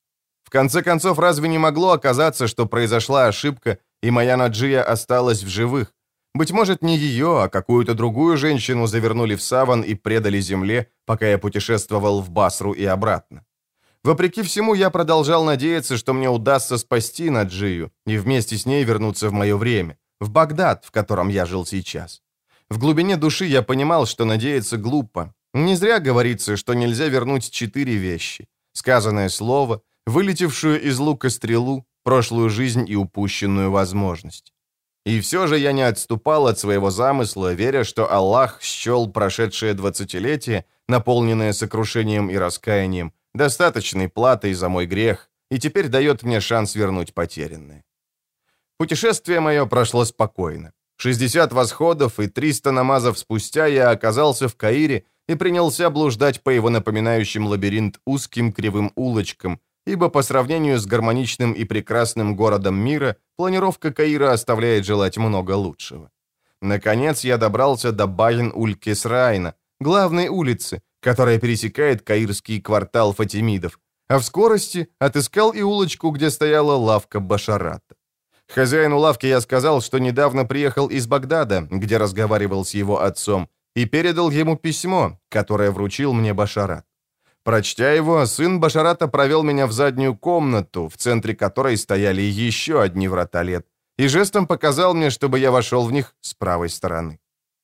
В конце концов, разве не могло оказаться, что произошла ошибка, и моя Наджия осталась в живых? Быть может, не ее, а какую-то другую женщину завернули в саван и предали земле, пока я путешествовал в Басру и обратно. Вопреки всему, я продолжал надеяться, что мне удастся спасти Наджию и вместе с ней вернуться в мое время, в Багдад, в котором я жил сейчас. В глубине души я понимал, что надеяться глупо. Не зря говорится, что нельзя вернуть 4 вещи. Сказанное слово, вылетевшую из лука стрелу, прошлую жизнь и упущенную возможность. И все же я не отступал от своего замысла, веря, что Аллах счел прошедшее 20-летие, наполненное сокрушением и раскаянием, достаточной платой за мой грех, и теперь дает мне шанс вернуть потерянное. Путешествие мое прошло спокойно. 60 восходов и 300 намазов спустя я оказался в Каире и принялся блуждать по его напоминающим лабиринт узким кривым улочкам, ибо по сравнению с гармоничным и прекрасным городом мира, планировка Каира оставляет желать много лучшего. Наконец я добрался до Байн-уль-Кесрайна, главной улицы, которая пересекает каирский квартал фатимидов, а в скорости отыскал и улочку, где стояла лавка Башарата. Хозяину лавки я сказал, что недавно приехал из Багдада, где разговаривал с его отцом, и передал ему письмо, которое вручил мне Башарат. Прочтя его, сын Башарата провел меня в заднюю комнату, в центре которой стояли еще одни врата лет, и жестом показал мне, чтобы я вошел в них с правой стороны.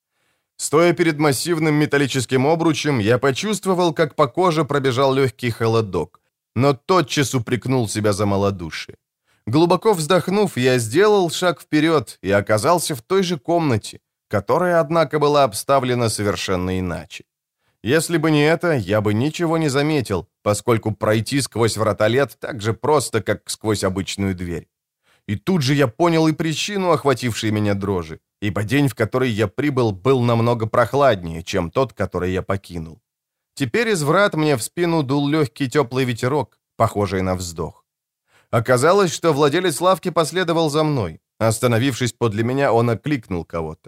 Стоя перед массивным металлическим обручем, я почувствовал, как по коже пробежал легкий холодок, но тотчас упрекнул себя за малодушие. Глубоко вздохнув, я сделал шаг вперед и оказался в той же комнате, которая, однако, была обставлена совершенно иначе. Если бы не это, я бы ничего не заметил, поскольку пройти сквозь врата лет так же просто, как сквозь обычную дверь. И тут же я понял и причину, охватившей меня дрожи, ибо день, в который я прибыл, был намного прохладнее, чем тот, который я покинул. Теперь из врат мне в спину дул легкий теплый ветерок, похожий на вздох. Оказалось, что владелец лавки последовал за мной. Остановившись подле меня, он окликнул кого-то.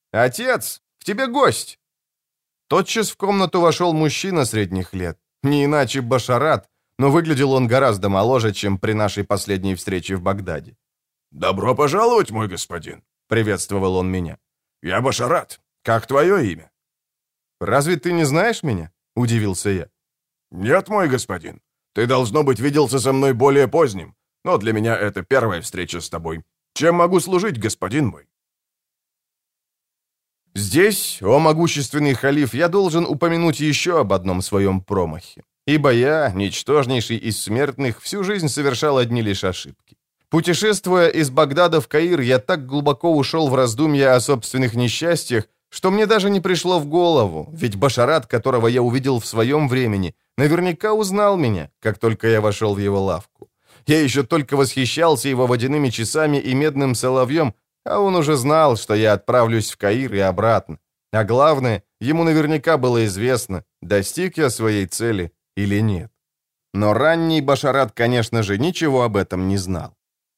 «Отец, к тебе гость!» Тотчас в комнату вошел мужчина средних лет, не иначе Башарат, но выглядел он гораздо моложе, чем при нашей последней встрече в Багдаде. «Добро пожаловать, мой господин!» — приветствовал он меня. «Я Башарат. Как твое имя?» «Разве ты не знаешь меня?» — удивился я. «Нет, мой господин. Ты, должно быть, виделся со мной более поздним, но для меня это первая встреча с тобой. Чем могу служить, господин мой?» Здесь, о могущественный халиф, я должен упомянуть еще об одном своем промахе. Ибо я, ничтожнейший из смертных, всю жизнь совершал одни лишь ошибки. Путешествуя из Багдада в Каир, я так глубоко ушел в раздумья о собственных несчастьях, что мне даже не пришло в голову, ведь Башарат, которого я увидел в своем времени, наверняка узнал меня, как только я вошел в его лавку. Я еще только восхищался его водяными часами и медным соловьем, а он уже знал, что я отправлюсь в Каир и обратно. А главное, ему наверняка было известно, достиг я своей цели или нет. Но ранний Башарат, конечно же, ничего об этом не знал.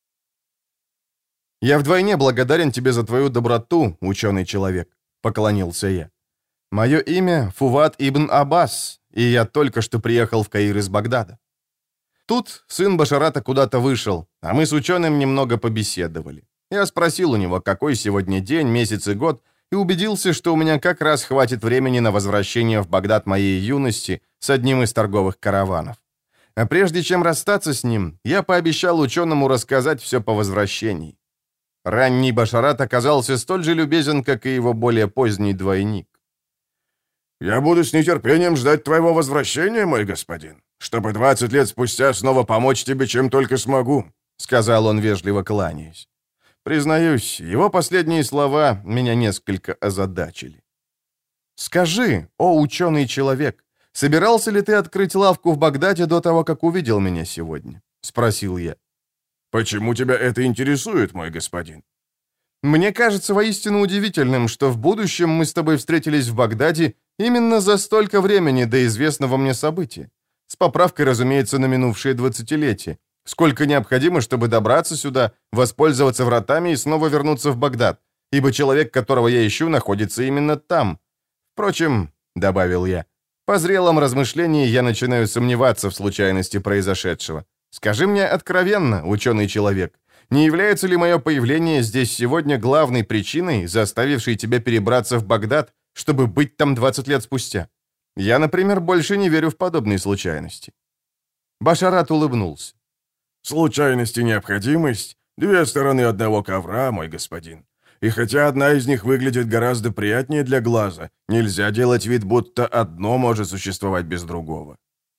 «Я вдвойне благодарен тебе за твою доброту, ученый человек», — поклонился я. «Мое имя Фуват ибн Аббас, и я только что приехал в Каир из Багдада». Тут сын Башарата куда-то вышел, а мы с ученым немного побеседовали. Я спросил у него, какой сегодня день, месяц и год, и убедился, что у меня как раз хватит времени на возвращение в Багдад моей юности с одним из торговых караванов. А прежде чем расстаться с ним, я пообещал ученому рассказать все по возвращении. Ранний Башарат оказался столь же любезен, как и его более поздний двойник. «Я буду с нетерпением ждать твоего возвращения, мой господин, чтобы 20 лет спустя снова помочь тебе, чем только смогу», — сказал он, вежливо кланяясь. Признаюсь, его последние слова меня несколько озадачили. «Скажи, о ученый человек, собирался ли ты открыть лавку в Багдаде до того, как увидел меня сегодня?» — спросил я. «Почему тебя это интересует, мой господин?» «Мне кажется воистину удивительным, что в будущем мы с тобой встретились в Багдаде именно за столько времени до известного мне события. С поправкой, разумеется, на минувшие 20-летие. Сколько необходимо, чтобы добраться сюда, воспользоваться вратами и снова вернуться в Багдад, ибо человек, которого я ищу, находится именно там. Впрочем, — добавил я, — по зрелом размышлении я начинаю сомневаться в случайности произошедшего. Скажи мне откровенно, ученый человек, не является ли мое появление здесь сегодня главной причиной, заставившей тебя перебраться в Багдад, чтобы быть там 20 лет спустя? Я, например, больше не верю в подобные случайности». Башарат улыбнулся. «Случайность и необходимость — две стороны одного ковра, мой господин. И хотя одна из них выглядит гораздо приятнее для глаза, нельзя делать вид, будто одно может существовать без другого».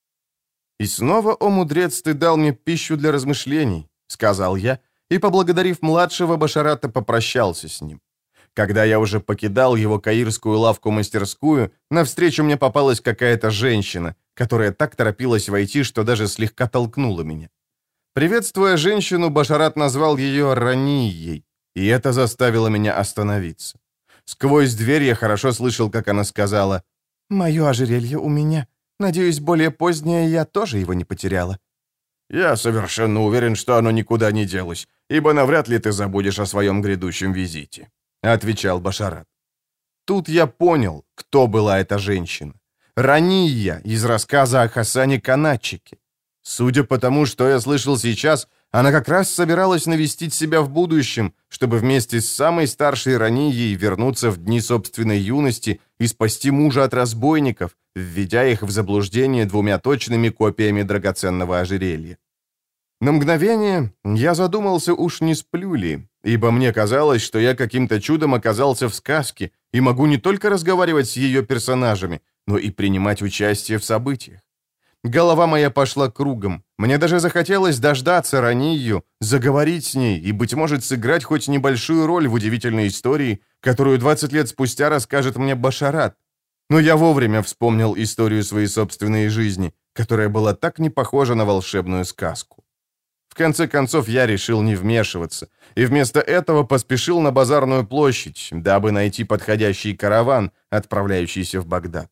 «И снова, о мудрец, ты дал мне пищу для размышлений», — сказал я, и, поблагодарив младшего Башарата, попрощался с ним. Когда я уже покидал его каирскую лавку-мастерскую, навстречу мне попалась какая-то женщина, которая так торопилась войти, что даже слегка толкнула меня. Приветствуя женщину, Башарат назвал ее Ранией, и это заставило меня остановиться. Сквозь дверь я хорошо слышал, как она сказала: «Мое ожерелье у меня. Надеюсь, более позднее я тоже его не потеряла». «Я совершенно уверен, что оно никуда не делось, ибо навряд ли ты забудешь о своем грядущем визите», — отвечал Башарат. Тут я понял, кто была эта женщина. Рания из рассказа о Хасане Канатчике. Судя по тому, что я слышал сейчас, она как раз собиралась навестить себя в будущем, чтобы вместе с самой старшей Ранией вернуться в дни собственной юности и спасти мужа от разбойников, введя их в заблуждение 2 точными копиями драгоценного ожерелья. На мгновение я задумался, уж не сплю ли, ибо мне казалось, что я каким-то чудом оказался в сказке и могу не только разговаривать с ее персонажами, но и принимать участие в событиях. Голова моя пошла кругом. Мне даже захотелось дождаться Ранию, заговорить с ней и, быть может, сыграть хоть небольшую роль в удивительной истории, которую 20 лет спустя расскажет мне Башарат. Но я вовремя вспомнил историю своей собственной жизни, которая была так не похожа на волшебную сказку. В конце концов, я решил не вмешиваться, и вместо этого поспешил на базарную площадь, дабы найти подходящий караван, отправляющийся в Багдад.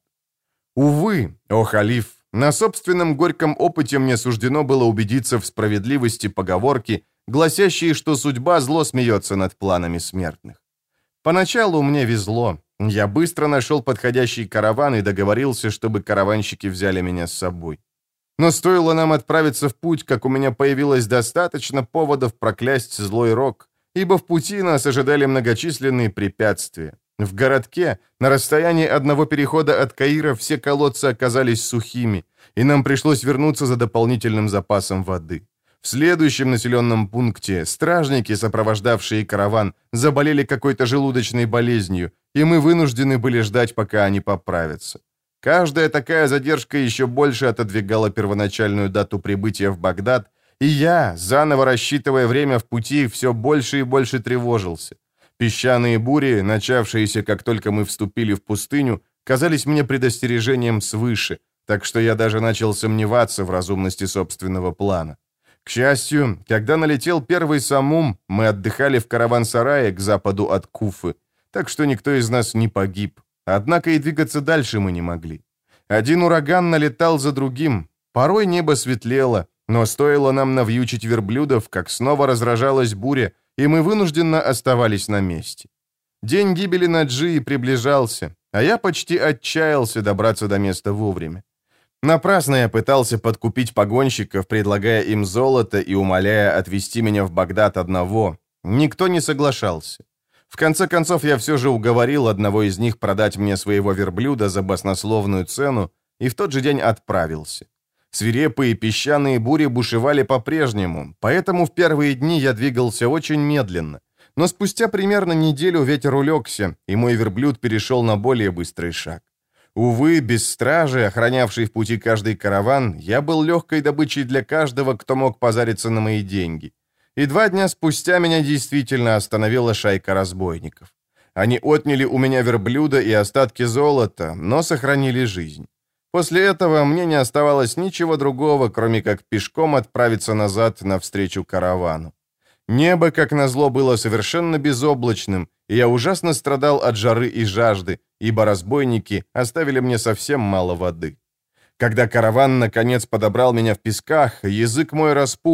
Увы, о халиф, на собственном горьком опыте мне суждено было убедиться в справедливости поговорки, гласящей, что судьба зло смеется над планами смертных. Поначалу мне везло. Я быстро нашел подходящий караван и договорился, чтобы караванщики взяли меня с собой. Но стоило нам отправиться в путь, как у меня появилось достаточно поводов проклясть злой рок, ибо в пути нас ожидали многочисленные препятствия. В городке, на расстоянии одного перехода от Каира, все колодцы оказались сухими, и нам пришлось вернуться за дополнительным запасом воды. В следующем населенном пункте стражники, сопровождавшие караван, заболели какой-то желудочной болезнью, и мы вынуждены были ждать, пока они поправятся. Каждая такая задержка еще больше отодвигала первоначальную дату прибытия в Багдад, и я, заново рассчитывая время в пути, все больше и больше тревожился. Песчаные бури, начавшиеся, как только мы вступили в пустыню, казались мне предостережением свыше, так что я даже начал сомневаться в разумности собственного плана. К счастью, когда налетел первый самум, мы отдыхали в караван-сарае к западу от Куфы, так что никто из нас не погиб. Однако и двигаться дальше мы не могли. Один ураган налетал за другим. Порой небо светлело, но стоило нам навьючить верблюдов, как снова разражалась буря, и мы вынужденно оставались на месте. День гибели Наджии приближался, а я почти отчаялся добраться до места вовремя. Напрасно я пытался подкупить погонщиков, предлагая им золото и умоляя отвезти меня в Багдад одного. Никто не соглашался. В конце концов, я все же уговорил одного из них продать мне своего верблюда за баснословную цену и в тот же день отправился. Свирепые песчаные бури бушевали по-прежнему, поэтому в первые дни я двигался очень медленно. Но спустя примерно неделю ветер улегся, и мой верблюд перешел на более быстрый шаг. Увы, без стражи, охранявшей в пути каждый караван, я был легкой добычей для каждого, кто мог позариться на мои деньги. И 2 дня спустя меня действительно остановила шайка разбойников. Они отняли у меня верблюда и остатки золота, но сохранили жизнь. После этого мне не оставалось ничего другого, кроме как пешком отправиться назад навстречу каравану. Небо, как назло, было совершенно безоблачным, и я ужасно страдал от жары и жажды, ибо разбойники оставили мне совсем мало воды. Когда караван, наконец, подобрал меня в песках, язык мой распух,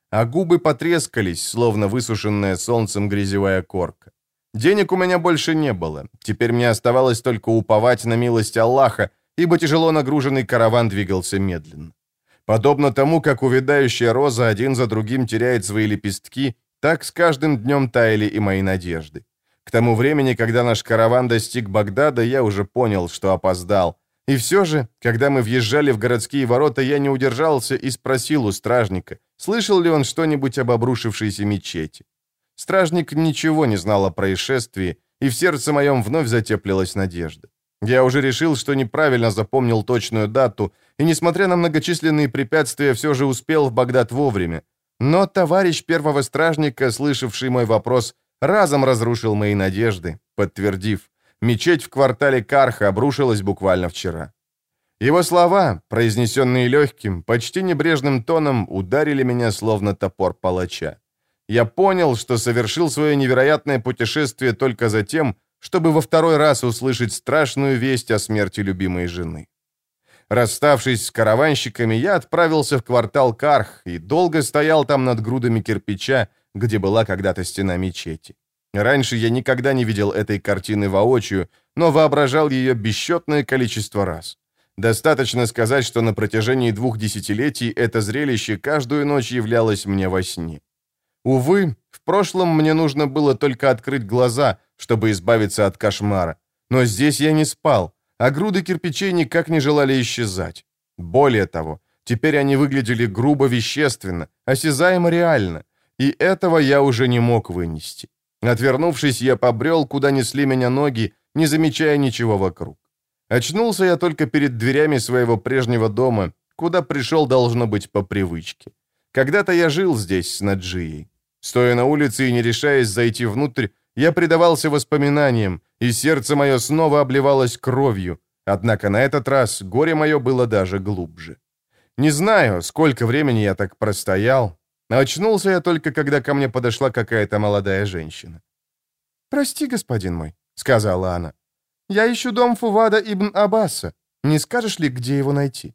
а губы потрескались, словно высушенная солнцем грязевая корка. Денег у меня больше не было. Теперь мне оставалось только уповать на милость Аллаха, ибо тяжело нагруженный караван двигался медленно. Подобно тому, как увядающая роза один за другим теряет свои лепестки, так с каждым днем таяли и мои надежды. К тому времени, когда наш караван достиг Багдада, я уже понял, что опоздал. И все же, когда мы въезжали в городские ворота, я не удержался и спросил у стражника, слышал ли он что-нибудь об обрушившейся мечети. Стражник ничего не знал о происшествии, и в сердце моем вновь затеплилась надежда. Я уже решил, что неправильно запомнил точную дату, и, несмотря на многочисленные препятствия, все же успел в Багдад вовремя. Но товарищ первого стражника, слышавший мой вопрос, разом разрушил мои надежды, подтвердив, мечеть в квартале Карха обрушилась буквально вчера. Его слова, произнесенные легким, почти небрежным тоном, ударили меня словно топор палача. Я понял, что совершил свое невероятное путешествие только за тем, чтобы во второй раз услышать страшную весть о смерти любимой жены. Расставшись с караванщиками, я отправился в квартал Карх и долго стоял там над грудами кирпича, где была когда-то стена мечети. Раньше я никогда не видел этой картины воочию, но воображал ее бесчетное количество раз. Достаточно сказать, что на протяжении 2 десятилетий это зрелище каждую ночь являлось мне во сне. Увы, в прошлом мне нужно было только открыть глаза, чтобы избавиться от кошмара. Но здесь я не спал, а груды кирпичей никак не желали исчезать. Более того, теперь они выглядели грубо вещественно, осязаемо реально, и этого я уже не мог вынести. Отвернувшись, я побрел, куда несли меня ноги, не замечая ничего вокруг. Очнулся я только перед дверями своего прежнего дома, куда пришел, должно быть, по привычке. Когда-то я жил здесь с Наджией. Стоя на улице и не решаясь зайти внутрь, я предавался воспоминаниям, и сердце мое снова обливалось кровью, однако на этот раз горе мое было даже глубже. Не знаю, сколько времени я так простоял. Очнулся я только, когда ко мне подошла какая-то молодая женщина. «Прости, господин мой», — сказала она. «Я ищу дом Фувада ибн Аббаса. Не скажешь ли, где его найти?»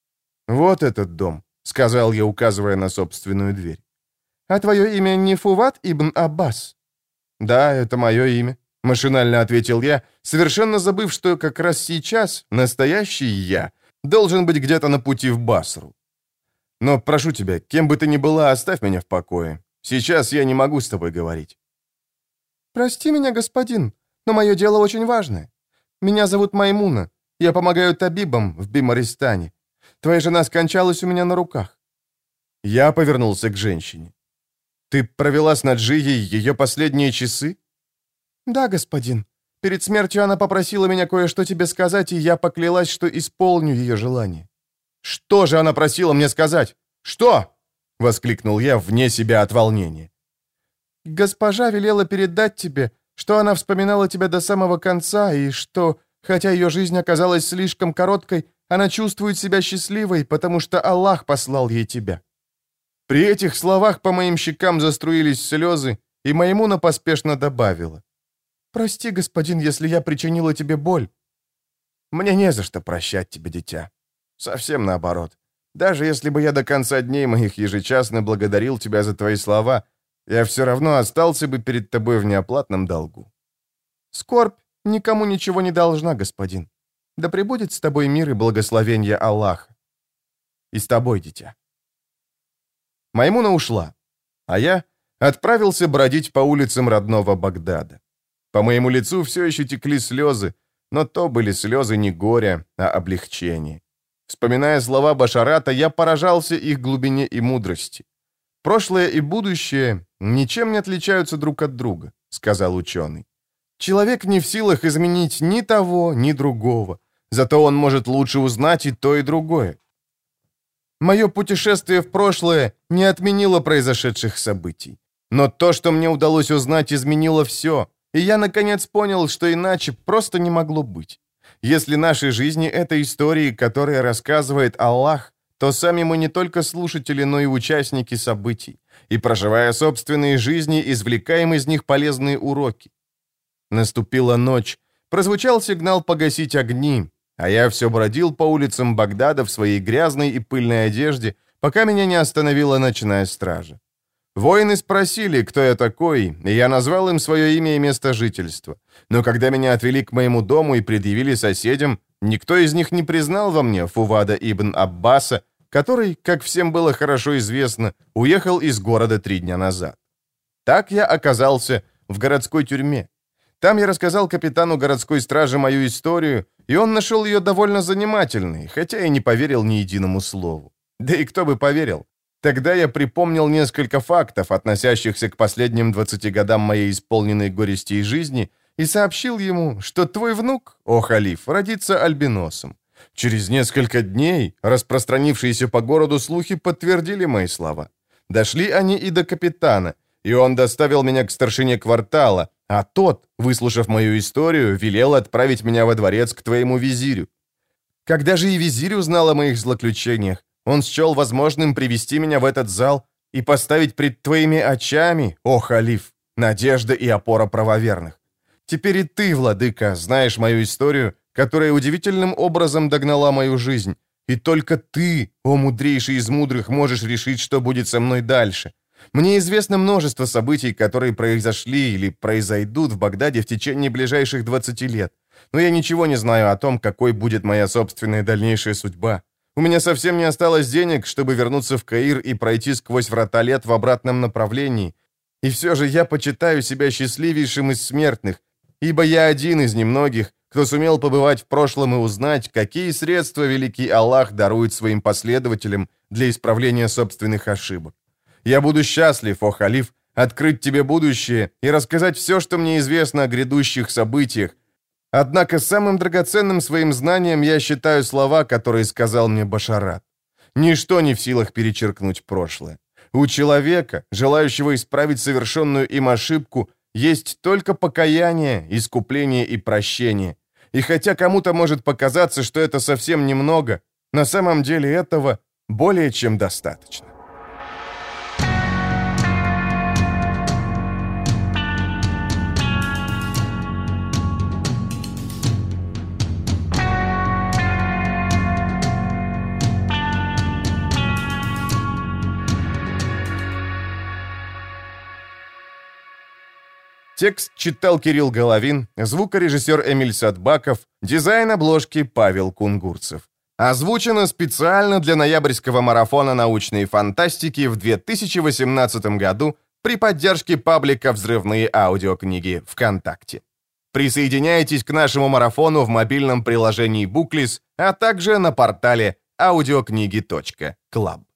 «Вот этот дом», — сказал я, указывая на собственную дверь. «А твое имя не Фувад ибн Аббас?» «Да, это мое имя», — машинально ответил я, совершенно забыв, что как раз сейчас настоящий я должен быть где-то на пути в Басру. «Но прошу тебя, кем бы ты ни была, оставь меня в покое. Сейчас я не могу с тобой говорить». «Прости меня, господин, но мое дело очень важное. Меня зовут Маймуна. Я помогаю табибам в Бимаристане. Твоя жена скончалась у меня на руках». Я повернулся к женщине. «Ты провела с Наджией ее последние часы?» «Да, господин. Перед смертью она попросила меня кое-что тебе сказать, и я поклялась, что исполню ее желание». «Что же она просила мне сказать? Что?» — воскликнул я вне себя от волнения. «Госпожа велела передать тебе, что она вспоминала тебя до самого конца, и что, хотя ее жизнь оказалась слишком короткой, она чувствует себя счастливой, потому что Аллах послал ей тебя». При этих словах по моим щекам заструились слезы, и Маймуна поспешно добавила. «Прости, господин, если я причинила тебе боль». «Мне не за что прощать тебе, дитя. Совсем наоборот. Даже если бы я до конца дней моих ежечасно благодарил тебя за твои слова, я все равно остался бы перед тобой в неоплатном долгу». «Скорбь никому ничего не должна, господин. Да пребудет с тобой мир и благословение Аллаха. И с тобой, дитя». Маймуна ушла, а я отправился бродить по улицам родного Багдада. По моему лицу все еще текли слезы, но то были слезы не горя, а облегчения. Вспоминая слова Башарата, я поражался их глубине и мудрости. «Прошлое и будущее ничем не отличаются друг от друга», — сказал ученый. «Человек не в силах изменить ни того, ни другого, зато он может лучше узнать и то, и другое. Мое путешествие в прошлое не отменило произошедших событий. Но то, что мне удалось узнать, изменило все, и я, наконец, понял, что иначе просто не могло быть. Если наши жизни — это истории, которые рассказывает Аллах, то сами мы не только слушатели, но и участники событий, и, проживая собственные жизни, извлекаем из них полезные уроки. Наступила ночь, прозвучал сигнал погасить огни, а я все бродил по улицам Багдада в своей грязной и пыльной одежде, пока меня не остановила ночная стража. Воины спросили, кто я такой, и я назвал им свое имя и место жительства. Но когда меня отвели к моему дому и предъявили соседям, никто из них не признал во мне Фувада ибн Аббаса, который, как всем было хорошо известно, уехал из города 3 дня назад. Так я оказался в городской тюрьме. Там я рассказал капитану городской стражи мою историю, и он нашел ее довольно занимательной, хотя и не поверил ни единому слову. Да и кто бы поверил? Тогда я припомнил несколько фактов, относящихся к последним 20 годам моей исполненной горестей жизни, и сообщил ему, что твой внук, о халиф, родится альбиносом. Через несколько дней распространившиеся по городу слухи подтвердили мои слова. Дошли они и до капитана, и он доставил меня к старшине квартала, а тот, выслушав мою историю, велел отправить меня во дворец к твоему визирю. Когда же и визирь узнал о моих злоключениях, он счел возможным привести меня в этот зал и поставить пред твоими очами, о халиф, надежда и опора правоверных. Теперь и ты, владыка, знаешь мою историю, которая удивительным образом догнала мою жизнь, и только ты, о мудрейший из мудрых, можешь решить, что будет со мной дальше. Мне известно множество событий, которые произошли или произойдут в Багдаде в течение ближайших 20 лет, но я ничего не знаю о том, какой будет моя собственная дальнейшая судьба. У меня совсем не осталось денег, чтобы вернуться в Каир и пройти сквозь врата лет в обратном направлении. И все же я почитаю себя счастливейшим из смертных, ибо я один из немногих, кто сумел побывать в прошлом и узнать, какие средства великий Аллах дарует своим последователям для исправления собственных ошибок. Я буду счастлив, о халиф, открыть тебе будущее и рассказать все, что мне известно о грядущих событиях. Однако самым драгоценным своим знанием я считаю слова, которые сказал мне Башарат. Ничто не в силах перечеркнуть прошлое. У человека, желающего исправить совершенную им ошибку, есть только покаяние, искупление и прощение. И хотя кому-то может показаться, что это совсем немного, на самом деле этого более чем достаточно. Текст читал Кирилл Головин, звукорежиссер Эмиль Садбаков, дизайн обложки Павел Кунгурцев. Озвучено специально для ноябрьского марафона научной фантастики в 2018 году при поддержке паблика «Взрывные аудиокниги» ВКонтакте. Присоединяйтесь к нашему марафону в мобильном приложении Booklist, а также на портале audiokniги.club.